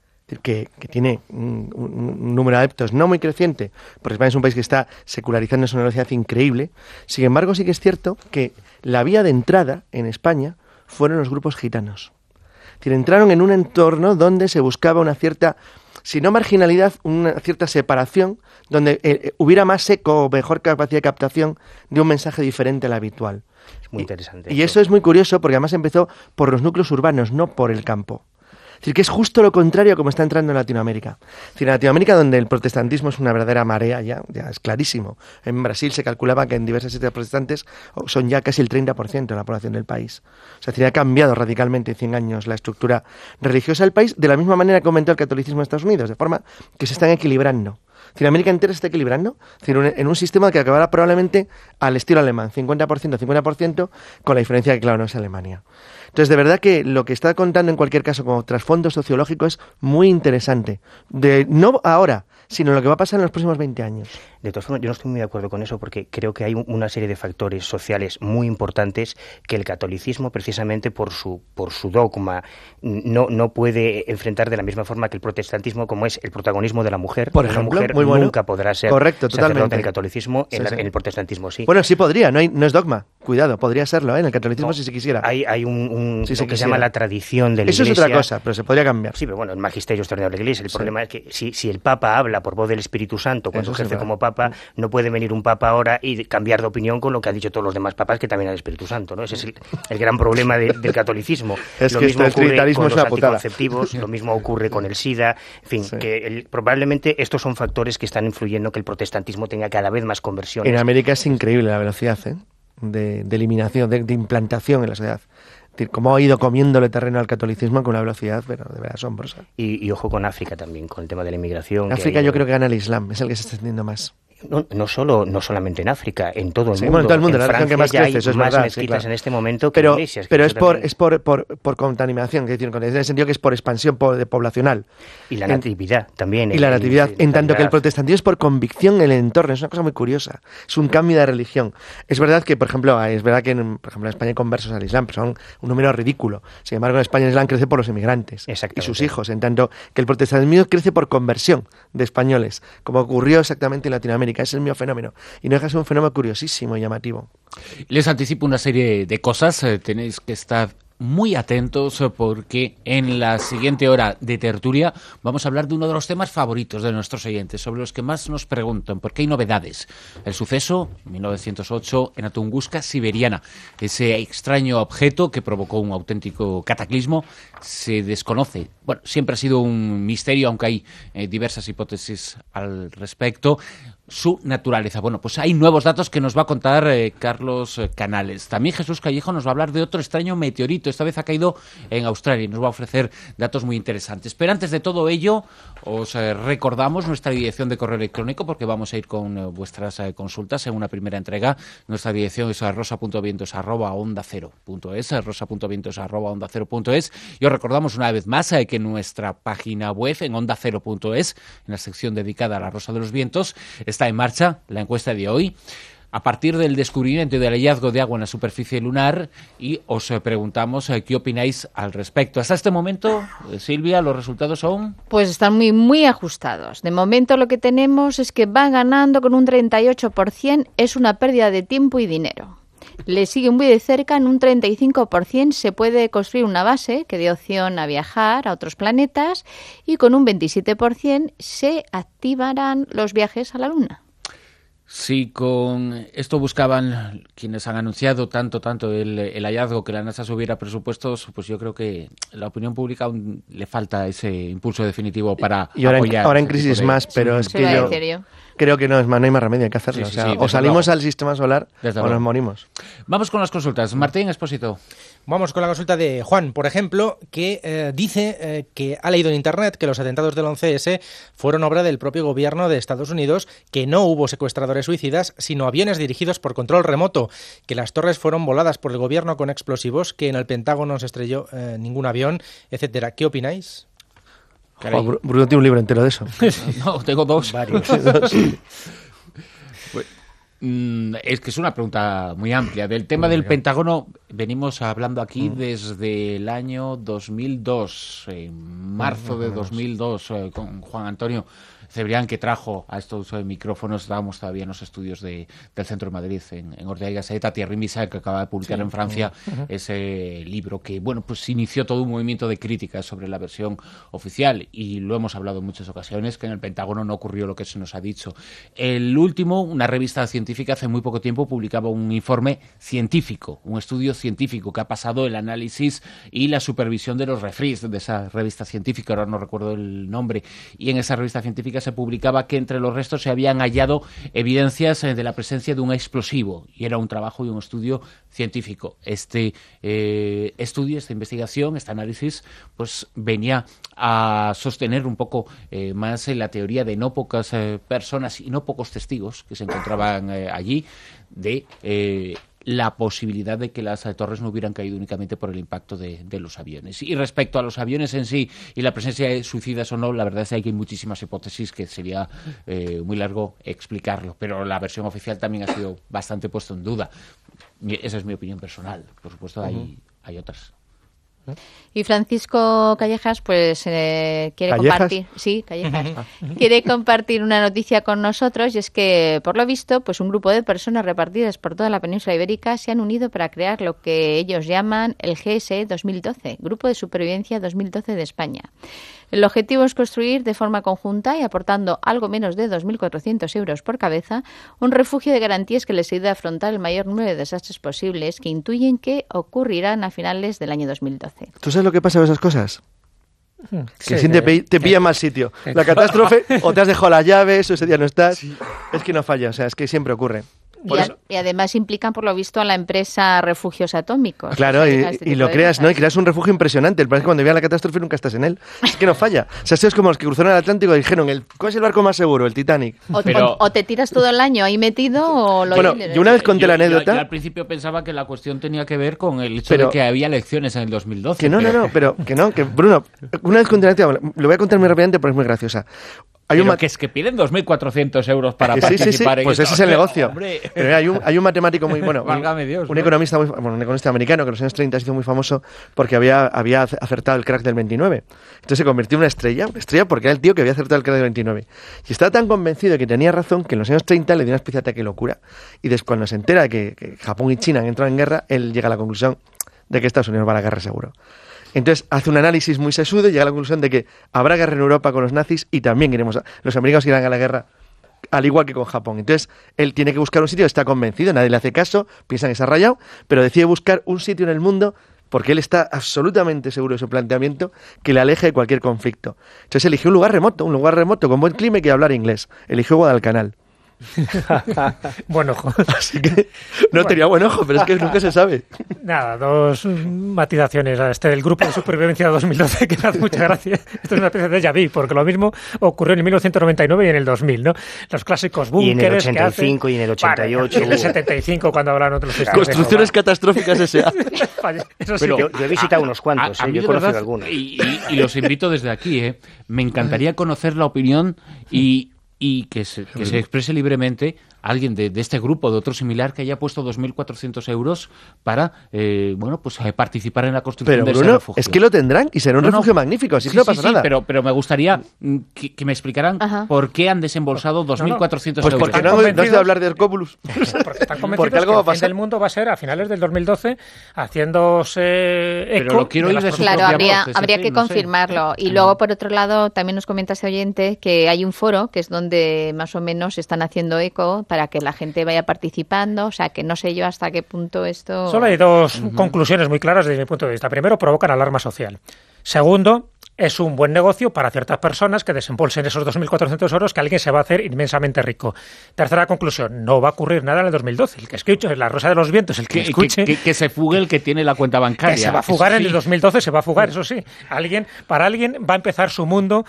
que, que tiene un, un, un número de adeptos no muy creciente, porque España es un país que está secularizando a una velocidad increíble, sin embargo sí que es cierto que la vía de entrada en España fueron los grupos gitanos. Es decir, entraron en un entorno donde se buscaba una cierta, si no marginalidad, una cierta separación, donde eh, hubiera más eco o mejor capacidad de captación de un mensaje diferente al habitual. Es muy interesante. Y, y eso es muy curioso porque además empezó por los núcleos urbanos, no por el campo. Es decir, que es justo lo contrario a como está entrando en Latinoamérica. Es decir, en Latinoamérica, donde el protestantismo es una verdadera marea, ya, ya es clarísimo. En Brasil se calculaba que en diversas ciudades protestantes son ya casi el treinta por ciento de la población del país. O sea, es decir, ha cambiado radicalmente en cien años la estructura religiosa del país, de la misma manera que aumentó el catolicismo en Estados Unidos, de forma que se están equilibrando. Es decir, América entera se está equilibrando, es decir, en un sistema que acabará probablemente al estilo alemán, cincuenta por ciento, cincuenta por ciento, con la diferencia que, claro, no es Alemania. Entonces, de verdad que lo que está contando en cualquier caso como trasfondo sociológico es muy interesante. De, no ahora, sino lo que va a pasar en los próximos veinte años. De todas formas, yo no estoy muy de acuerdo con eso porque creo que hay una serie de factores sociales muy importantes que el catolicismo, precisamente por su por su dogma, no, no puede enfrentar de la misma forma que el protestantismo, como es el protagonismo de la mujer. Por ejemplo, una mujer muy bueno. nunca podrá ser Correcto, sacerdote totalmente. en el catolicismo, Sí, en, la, sí. en el protestantismo sí. Bueno, sí podría, no, hay, no es dogma. Cuidado, podría serlo, ¿eh? En el catolicismo No, si se quisiera. Hay, hay un, un Si lo se que se quisiera. llama la tradición de la Eso Iglesia. es otra cosa, pero se podría cambiar. Sí, pero bueno, el magisterio extraordinario de la Iglesia. El Sí. problema es que si, si el Papa habla por voz del Espíritu Santo cuando Eso sí, ejerce verdad. como Papa, no puede venir un Papa ahora y cambiar de opinión con lo que han dicho todos los demás papas, que también hay el Espíritu Santo, ¿no? Ese es el, el gran problema de- del catolicismo. Es Lo que mismo esto del ocurre trinitarismo con es los una putada. anticonceptivos, lo mismo ocurre con el SIDA, en fin, Sí. que el- probablemente estos son factores que están influyendo que el protestantismo tenga cada vez más conversiones. En América es increíble la velocidad, ¿eh? de, de eliminación, de, de implantación en la sociedad. Es decir, cómo ha ido comiéndole terreno al catolicismo con una velocidad, pero de verdad asombrosa. Y, y ojo con África también, con el tema de la inmigración. En África hay- yo creo que gana el Islam, es el que se está extendiendo más. No, no solo no solamente en África, en todo el sí, mundo. Bueno, en todo el mundo, en la región que más Francia crece, eso es más verdad. mezquitas Sí, claro. en este momento que pero, iglesias. Que pero es, por, también... es por, por, por contaminación, que decir, en el sentido que es por expansión por, de poblacional. Y la natividad en, también. Y la natividad, en, en tanto que el protestantismo es por convicción en el entorno, es una cosa muy curiosa. Es un cambio de religión. Es verdad que, por ejemplo, es verdad que en, por ejemplo, en España hay conversos al Islam, pero son un número ridículo. Sin embargo, en España el Islam crece por los inmigrantes y sus hijos, en tanto que el protestantismo crece por conversión de españoles, como ocurrió exactamente en Latinoamérica. Ese es el mío fenómeno. Y no deja de ser un fenómeno curiosísimo y llamativo. Les anticipo una serie de cosas. Eh, tenéis que estar muy atentos porque en la siguiente hora de tertulia vamos a hablar de uno de los temas favoritos de nuestros oyentes, sobre los que más nos preguntan, porque hay novedades. El suceso, mil novecientos ocho, en la Tunguska siberiana, ese extraño objeto que provocó un auténtico cataclismo, se desconoce. Bueno, siempre ha sido un misterio, aunque hay eh, diversas hipótesis al respecto. Su naturaleza. Bueno, pues hay nuevos datos que nos va a contar eh, Carlos eh, Canales. También Jesús Callejo nos va a hablar de otro extraño meteorito. Esta vez ha caído en Australia y nos va a ofrecer datos muy interesantes. Pero antes de todo ello, os eh, recordamos nuestra dirección de correo electrónico, porque vamos a ir con eh, vuestras eh, consultas en una primera entrega. Nuestra dirección es rosa punto vientos arroba onda cero punto es, rosa punto vientos arroba onda cero punto es. Y os recordamos una vez más eh, que en nuestra página web, en onda cero punto es, en la sección dedicada a la Rosa de los Vientos, está en marcha la encuesta de hoy a partir del descubrimiento y del hallazgo de agua en la superficie lunar, y os preguntamos eh, qué opináis al respecto. Hasta este momento, eh, Silvia, los resultados son... Pues están muy, muy ajustados. De momento lo que tenemos es que va ganando con un treinta y ocho por ciento, es una pérdida de tiempo y dinero. Le sigue muy de cerca, en un treinta y cinco por ciento se puede construir una base que dé opción a viajar a otros planetas, y con un veintisiete por ciento se activarán los viajes a la Luna. Si con esto buscaban quienes han anunciado tanto, tanto el, el hallazgo, que la NASA subiera presupuestos, pues yo creo que la opinión pública aún le falta ese impulso definitivo para y ahora apoyar. En, ahora en crisis de... más, pero sí, es que yo, yo creo que no, es más, no hay más remedio, hay que hacerlo. Sí, sí, o sea, sí, o salimos luego al sistema solar desde o luego nos morimos. Vamos con las consultas. Martín Expósito. Vamos con la consulta de Juan, por ejemplo, que eh, dice eh, que ha leído en Internet que los atentados del once ese fueron obra del propio gobierno de Estados Unidos, que no hubo secuestradores suicidas, sino aviones dirigidos por control remoto, que las torres fueron voladas por el gobierno con explosivos, que en el Pentágono no se estrelló eh, ningún avión, etcétera. ¿Qué opináis? Oh, Bruno tiene un libro entero de eso. No, tengo dos. Varios. Pues, mm, es que es una pregunta muy amplia. Del tema del Pentágono venimos hablando aquí desde el año dos mil dos, en marzo de dos mil dos, eh, con Juan Antonio Cebrián, que trajo a estos eh, micrófonos. Estábamos todavía en los estudios de, del Centro de Madrid, en, en Ortega y Gasset, Thierry Misa, que acaba de publicar sí, en Francia uh-huh. ese libro que, bueno, pues inició todo un movimiento de críticas sobre la versión oficial, y lo hemos hablado en muchas ocasiones, que en el Pentágono no ocurrió lo que se nos ha dicho. El último, una revista científica, hace muy poco tiempo publicaba un informe científico, un estudio científico que ha pasado el análisis y la supervisión de los refris de esa revista científica, ahora no recuerdo el nombre, y en esa revista científica se publicaba que entre los restos se habían hallado evidencias de la presencia de un explosivo, y era un trabajo y un estudio científico. Este eh, estudio, esta investigación, este análisis, pues venía a sostener un poco eh, más eh, la teoría de no pocas eh, personas y no pocos testigos que se encontraban eh, allí, de eh, la posibilidad de que las torres no hubieran caído únicamente por el impacto de, de los aviones. Y respecto a los aviones en sí y la presencia de suicidas o no, la verdad es que hay muchísimas hipótesis que sería eh, muy largo explicarlo, pero la versión oficial también ha sido bastante puesta en duda. Esa es mi opinión personal. Por supuesto, hay, uh-huh. hay otras. Y Francisco Callejas, pues eh, quiere ¿Callejas? compartir, sí, Callejas, quiere compartir una noticia con nosotros, y es que, por lo visto, pues un grupo de personas repartidas por toda la península ibérica se han unido para crear lo que ellos llaman el G S E dos mil doce, Grupo de Supervivencia dos mil doce de España. El objetivo es construir de forma conjunta y aportando algo menos de dos mil cuatrocientos euros por cabeza un refugio de garantías que les ayude a afrontar el mayor número de desastres posibles que intuyen que ocurrirán a finales del año dos mil doce. ¿Tú sabes lo que pasa con esas cosas? Que sí, siempre te, te pilla mal sitio. La catástrofe, o te has dejado las llaves, o ese día no estás. Sí. Es que no falla, o sea, es que siempre ocurre. Y, a, y además implican, por lo visto, a la empresa Refugios Atómicos. Claro, y, este y lo creas, ¿no? Y creas un refugio impresionante. El problema es que cuando viene la catástrofe nunca estás en él. Es que no falla. O sea, esto es como los que cruzaron el Atlántico y dijeron, el, ¿cuál es el barco más seguro? El Titanic. O, Pero... o, o te tiras todo el año ahí metido o lo... Bueno, yo una vez conté yo, la anécdota... Yo, yo al principio pensaba que la cuestión tenía que ver con el hecho pero, de que había elecciones en el dos mil doce. Que no, pero... no, no, pero que no, que Bruno, una vez conté la anécdota, lo voy a contar muy rápidamente porque es muy graciosa. Hay un que es que piden dos mil cuatrocientos euros para que participar sí, sí, sí. en Pues esto. ese es el negocio. Hombre. Pero hay un, hay un matemático muy bueno, Válgame un, Dios, un ¿no? economista muy, bueno, un economista americano que en los años treinta se hizo muy famoso porque había, había acertado el crack del veintinueve. Entonces se convirtió en una estrella, una estrella porque era el tío que había acertado el crack del veintinueve. Y estaba tan convencido de que tenía razón que en los años treinta le dio una especie de ataque de locura. Y después, cuando se entera de que, que Japón y China han entrado en guerra, él llega a la conclusión de que Estados Unidos va a la guerra seguro. Entonces hace un análisis muy sesudo y llega a la conclusión de que habrá guerra en Europa con los nazis y también iremos a, los americanos irán a la guerra, al igual que con Japón. Entonces él tiene que buscar un sitio, está convencido, nadie le hace caso, piensan que se ha rayado, pero decide buscar un sitio en el mundo porque él está absolutamente seguro de su planteamiento que le aleje de cualquier conflicto. Entonces eligió un lugar remoto, un lugar remoto con buen clima y que hablar inglés. Eligió Guadalcanal. Buen ojo. Así que no bueno. tenía buen ojo, pero es que nunca se sabe. Nada, dos matizaciones a este del grupo de supervivencia dos mil doce que me hace mucha gracia. Esto es una especie de déjà vu, porque lo mismo ocurrió en mil novecientos noventa y nueve y en el dos mil, ¿no? Los clásicos búnkeres. Y en el ochenta y cinco que y en el ochenta y ocho. Vale, y en el setenta y cinco cuando hablaron otros festivales. Construcciones catastróficas S A. Eso sí. Pero yo, yo he visitado a, unos cuantos, a, a ¿eh? Yo he conocido algunos. Y, y, y los invito desde aquí, ¿eh? Me encantaría conocer la opinión y... y que se, que se exprese libremente alguien de, de este grupo, de otro similar, que haya puesto dos mil cuatrocientos euros para eh, bueno, pues eh, participar en la construcción pero, de Bruno, ese refugio. Es que lo tendrán y será un no, refugio no. magnífico, así sí, que no sí, pasa sí, nada. Pero, pero me gustaría que, que me explicaran Ajá. por qué han desembolsado dos mil cuatrocientos pues euros. Porque no, no has de hablar de Hercópulus. Porque están convencidos porque algo va a pasar. Que el fin del mundo va a ser a finales del dos mil doce haciéndose eco. Pero lo quiero de ir de su Claro, habría, voz, habría fin, que no confirmarlo. Sé. Y luego, por otro lado, también nos comenta ese oyente que hay un foro que es donde más o menos están haciendo eco para que la gente vaya participando. O sea, que no sé yo hasta qué punto esto... Solo hay dos uh-huh. conclusiones muy claras desde mi punto de vista. Primero, provocan alarma social. Segundo, es un buen negocio para ciertas personas que desembolsen esos dos mil cuatrocientos euros que alguien se va a hacer inmensamente rico. Tercera conclusión, no va a ocurrir nada en el dos mil doce. El que escuche La Rosa de los Vientos, el que, que escuche... Que, que, que se fugue el que tiene la cuenta bancaria. Que se va a fugar eso en sí. El dos mil doce, se va a fugar, eso sí. Alguien, para alguien va a empezar su mundo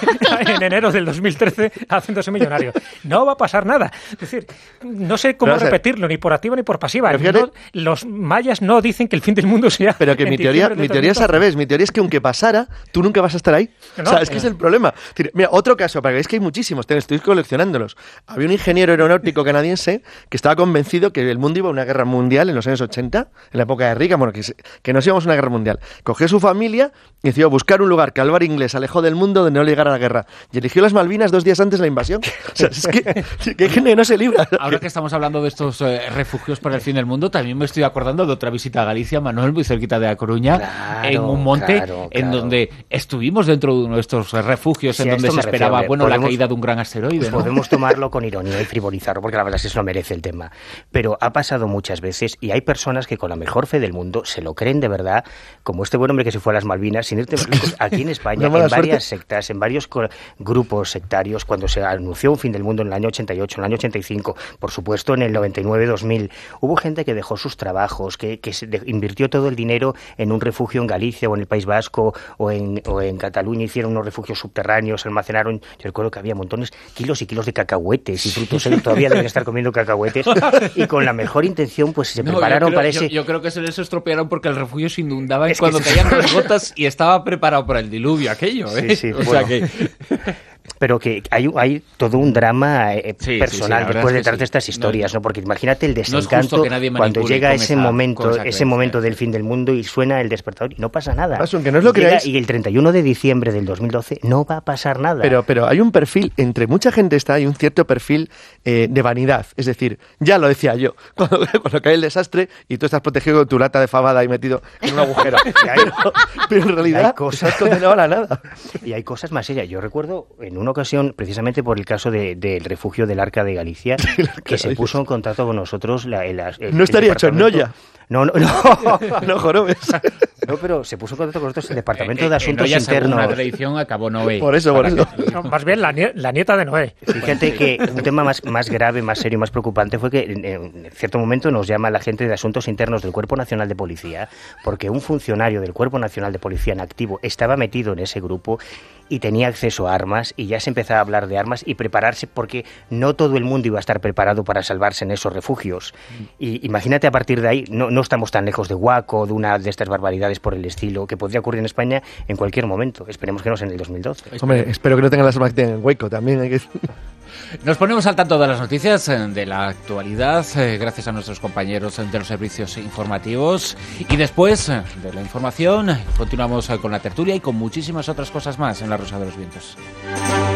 en enero del dos mil trece haciéndose millonario. No va a pasar nada. Es decir, no sé cómo pero, repetirlo, ni por activa ni por pasiva. Fíjate, no, los mayas no dicen que el fin del mundo sea... Pero que mi teoría, mi teoría es al revés. Mi teoría es que aunque pasara, tú nunca vas a estar ahí. No, o sea, es que no. es el problema. Mira, otro caso, para que veáis que hay muchísimos, estoy coleccionándolos. Había un ingeniero aeronáutico canadiense que estaba convencido que el mundo iba a una guerra mundial en los años ochenta, en la época de Reagan, bueno, que, que nos íbamos a una guerra mundial. Cogió su familia y decidió buscar un lugar que al bar inglés alejó del mundo donde no le llegara la guerra. Y eligió las Malvinas dos días antes de la invasión. O sea, es que, que, que no se libra. Ahora que estamos hablando de estos eh, refugios para el fin del mundo, también me estoy acordando de otra visita a Galicia, Manuel, muy cerquita de A Coruña, claro, en un monte claro, claro. en donde estuvimos dentro de nuestros refugios, sí, en donde se esperaba refiero, bueno, podemos, la caída de un gran asteroide. ¿no? Podemos tomarlo con ironía y frivolizarlo, porque la verdad es que eso no merece el tema. Pero ha pasado muchas veces y hay personas que con la mejor fe del mundo se lo creen de verdad, como este buen hombre que se fue a las Malvinas, sin irte lejos, aquí en España, en varias suerte. sectas, en varios grupos sectarios, cuando se anunció un fin del mundo en el año ochenta y ocho, en el año ochenta y cinco, por supuesto en el noventa y nueve dos mil, hubo gente que dejó sus trabajos, que, que se de, invirtió todo el dinero en un refugio en Galicia o en el País Vasco o en, o en Cataluña, hicieron unos refugios subterráneos, almacenaron, yo recuerdo que había montones, kilos y kilos de cacahuetes y frutos secos, todavía deben estar comiendo cacahuetes, y con la mejor intención pues se no, prepararon creo, para yo, ese... Yo creo que se les estropearon porque el refugio se inundaba es cuando caían las gotas y estaba preparado para el diluvio aquello, ¿eh? Sí, sí, o bueno. sea que... Pero que hay, hay todo un drama eh, sí, personal sí, sí, después de detrás sí. de estas historias, ¿no? ¿no? Porque imagínate el desencanto no es cuando llega ese momento, ese momento del fin del mundo y suena el despertador y no pasa nada. Paso, que no es lo Llega, que y el treinta y uno de diciembre del dos mil doce no va a pasar nada. Pero, pero hay un perfil, entre mucha gente está, hay un cierto perfil eh, de vanidad. Es decir, ya lo decía yo, cuando, cuando cae el desastre y tú estás protegido con tu lata de fabada ahí metido en un agujero. pero, pero en realidad hay cosas, estás condenado a la nada. Y hay cosas más serias. Yo recuerdo en una ocasión, precisamente por el caso del de, de refugio del Arca de Galicia, que se puso en contacto con nosotros. La, el, el, no estaría hecho en Noya. No, no, no. no jorobes. No, pero se puso en contacto con nosotros el Departamento Eh, de eh, Asuntos Noé, según Internos. una tradición, acabó Noé. Por eso, por eso. No, más bien la, nie- la nieta de Noé. Fíjate que un tema más, más grave, más serio, más preocupante fue que en, en cierto momento nos llama la gente de Asuntos Internos del Cuerpo Nacional de Policía, porque un funcionario del Cuerpo Nacional de Policía en activo estaba metido en ese grupo y tenía acceso a armas, y ya se empezaba a hablar de armas y prepararse, porque no todo el mundo iba a estar preparado para salvarse en esos refugios. Y imagínate, a partir de ahí, no, no estamos tan lejos de Waco, de una de estas barbaridades por el estilo, que podría ocurrir en España en cualquier momento. Esperemos que no sea en el dos mil doce. Hombre, espero que no tengan las armas que tienen en Waco también. Hay que... Nos ponemos al tanto de las noticias, eh, de la actualidad, eh, gracias a nuestros compañeros de los servicios informativos. Y después eh, de la información, continuamos eh, con la tertulia y con muchísimas otras cosas más en La Rosa de los Vientos.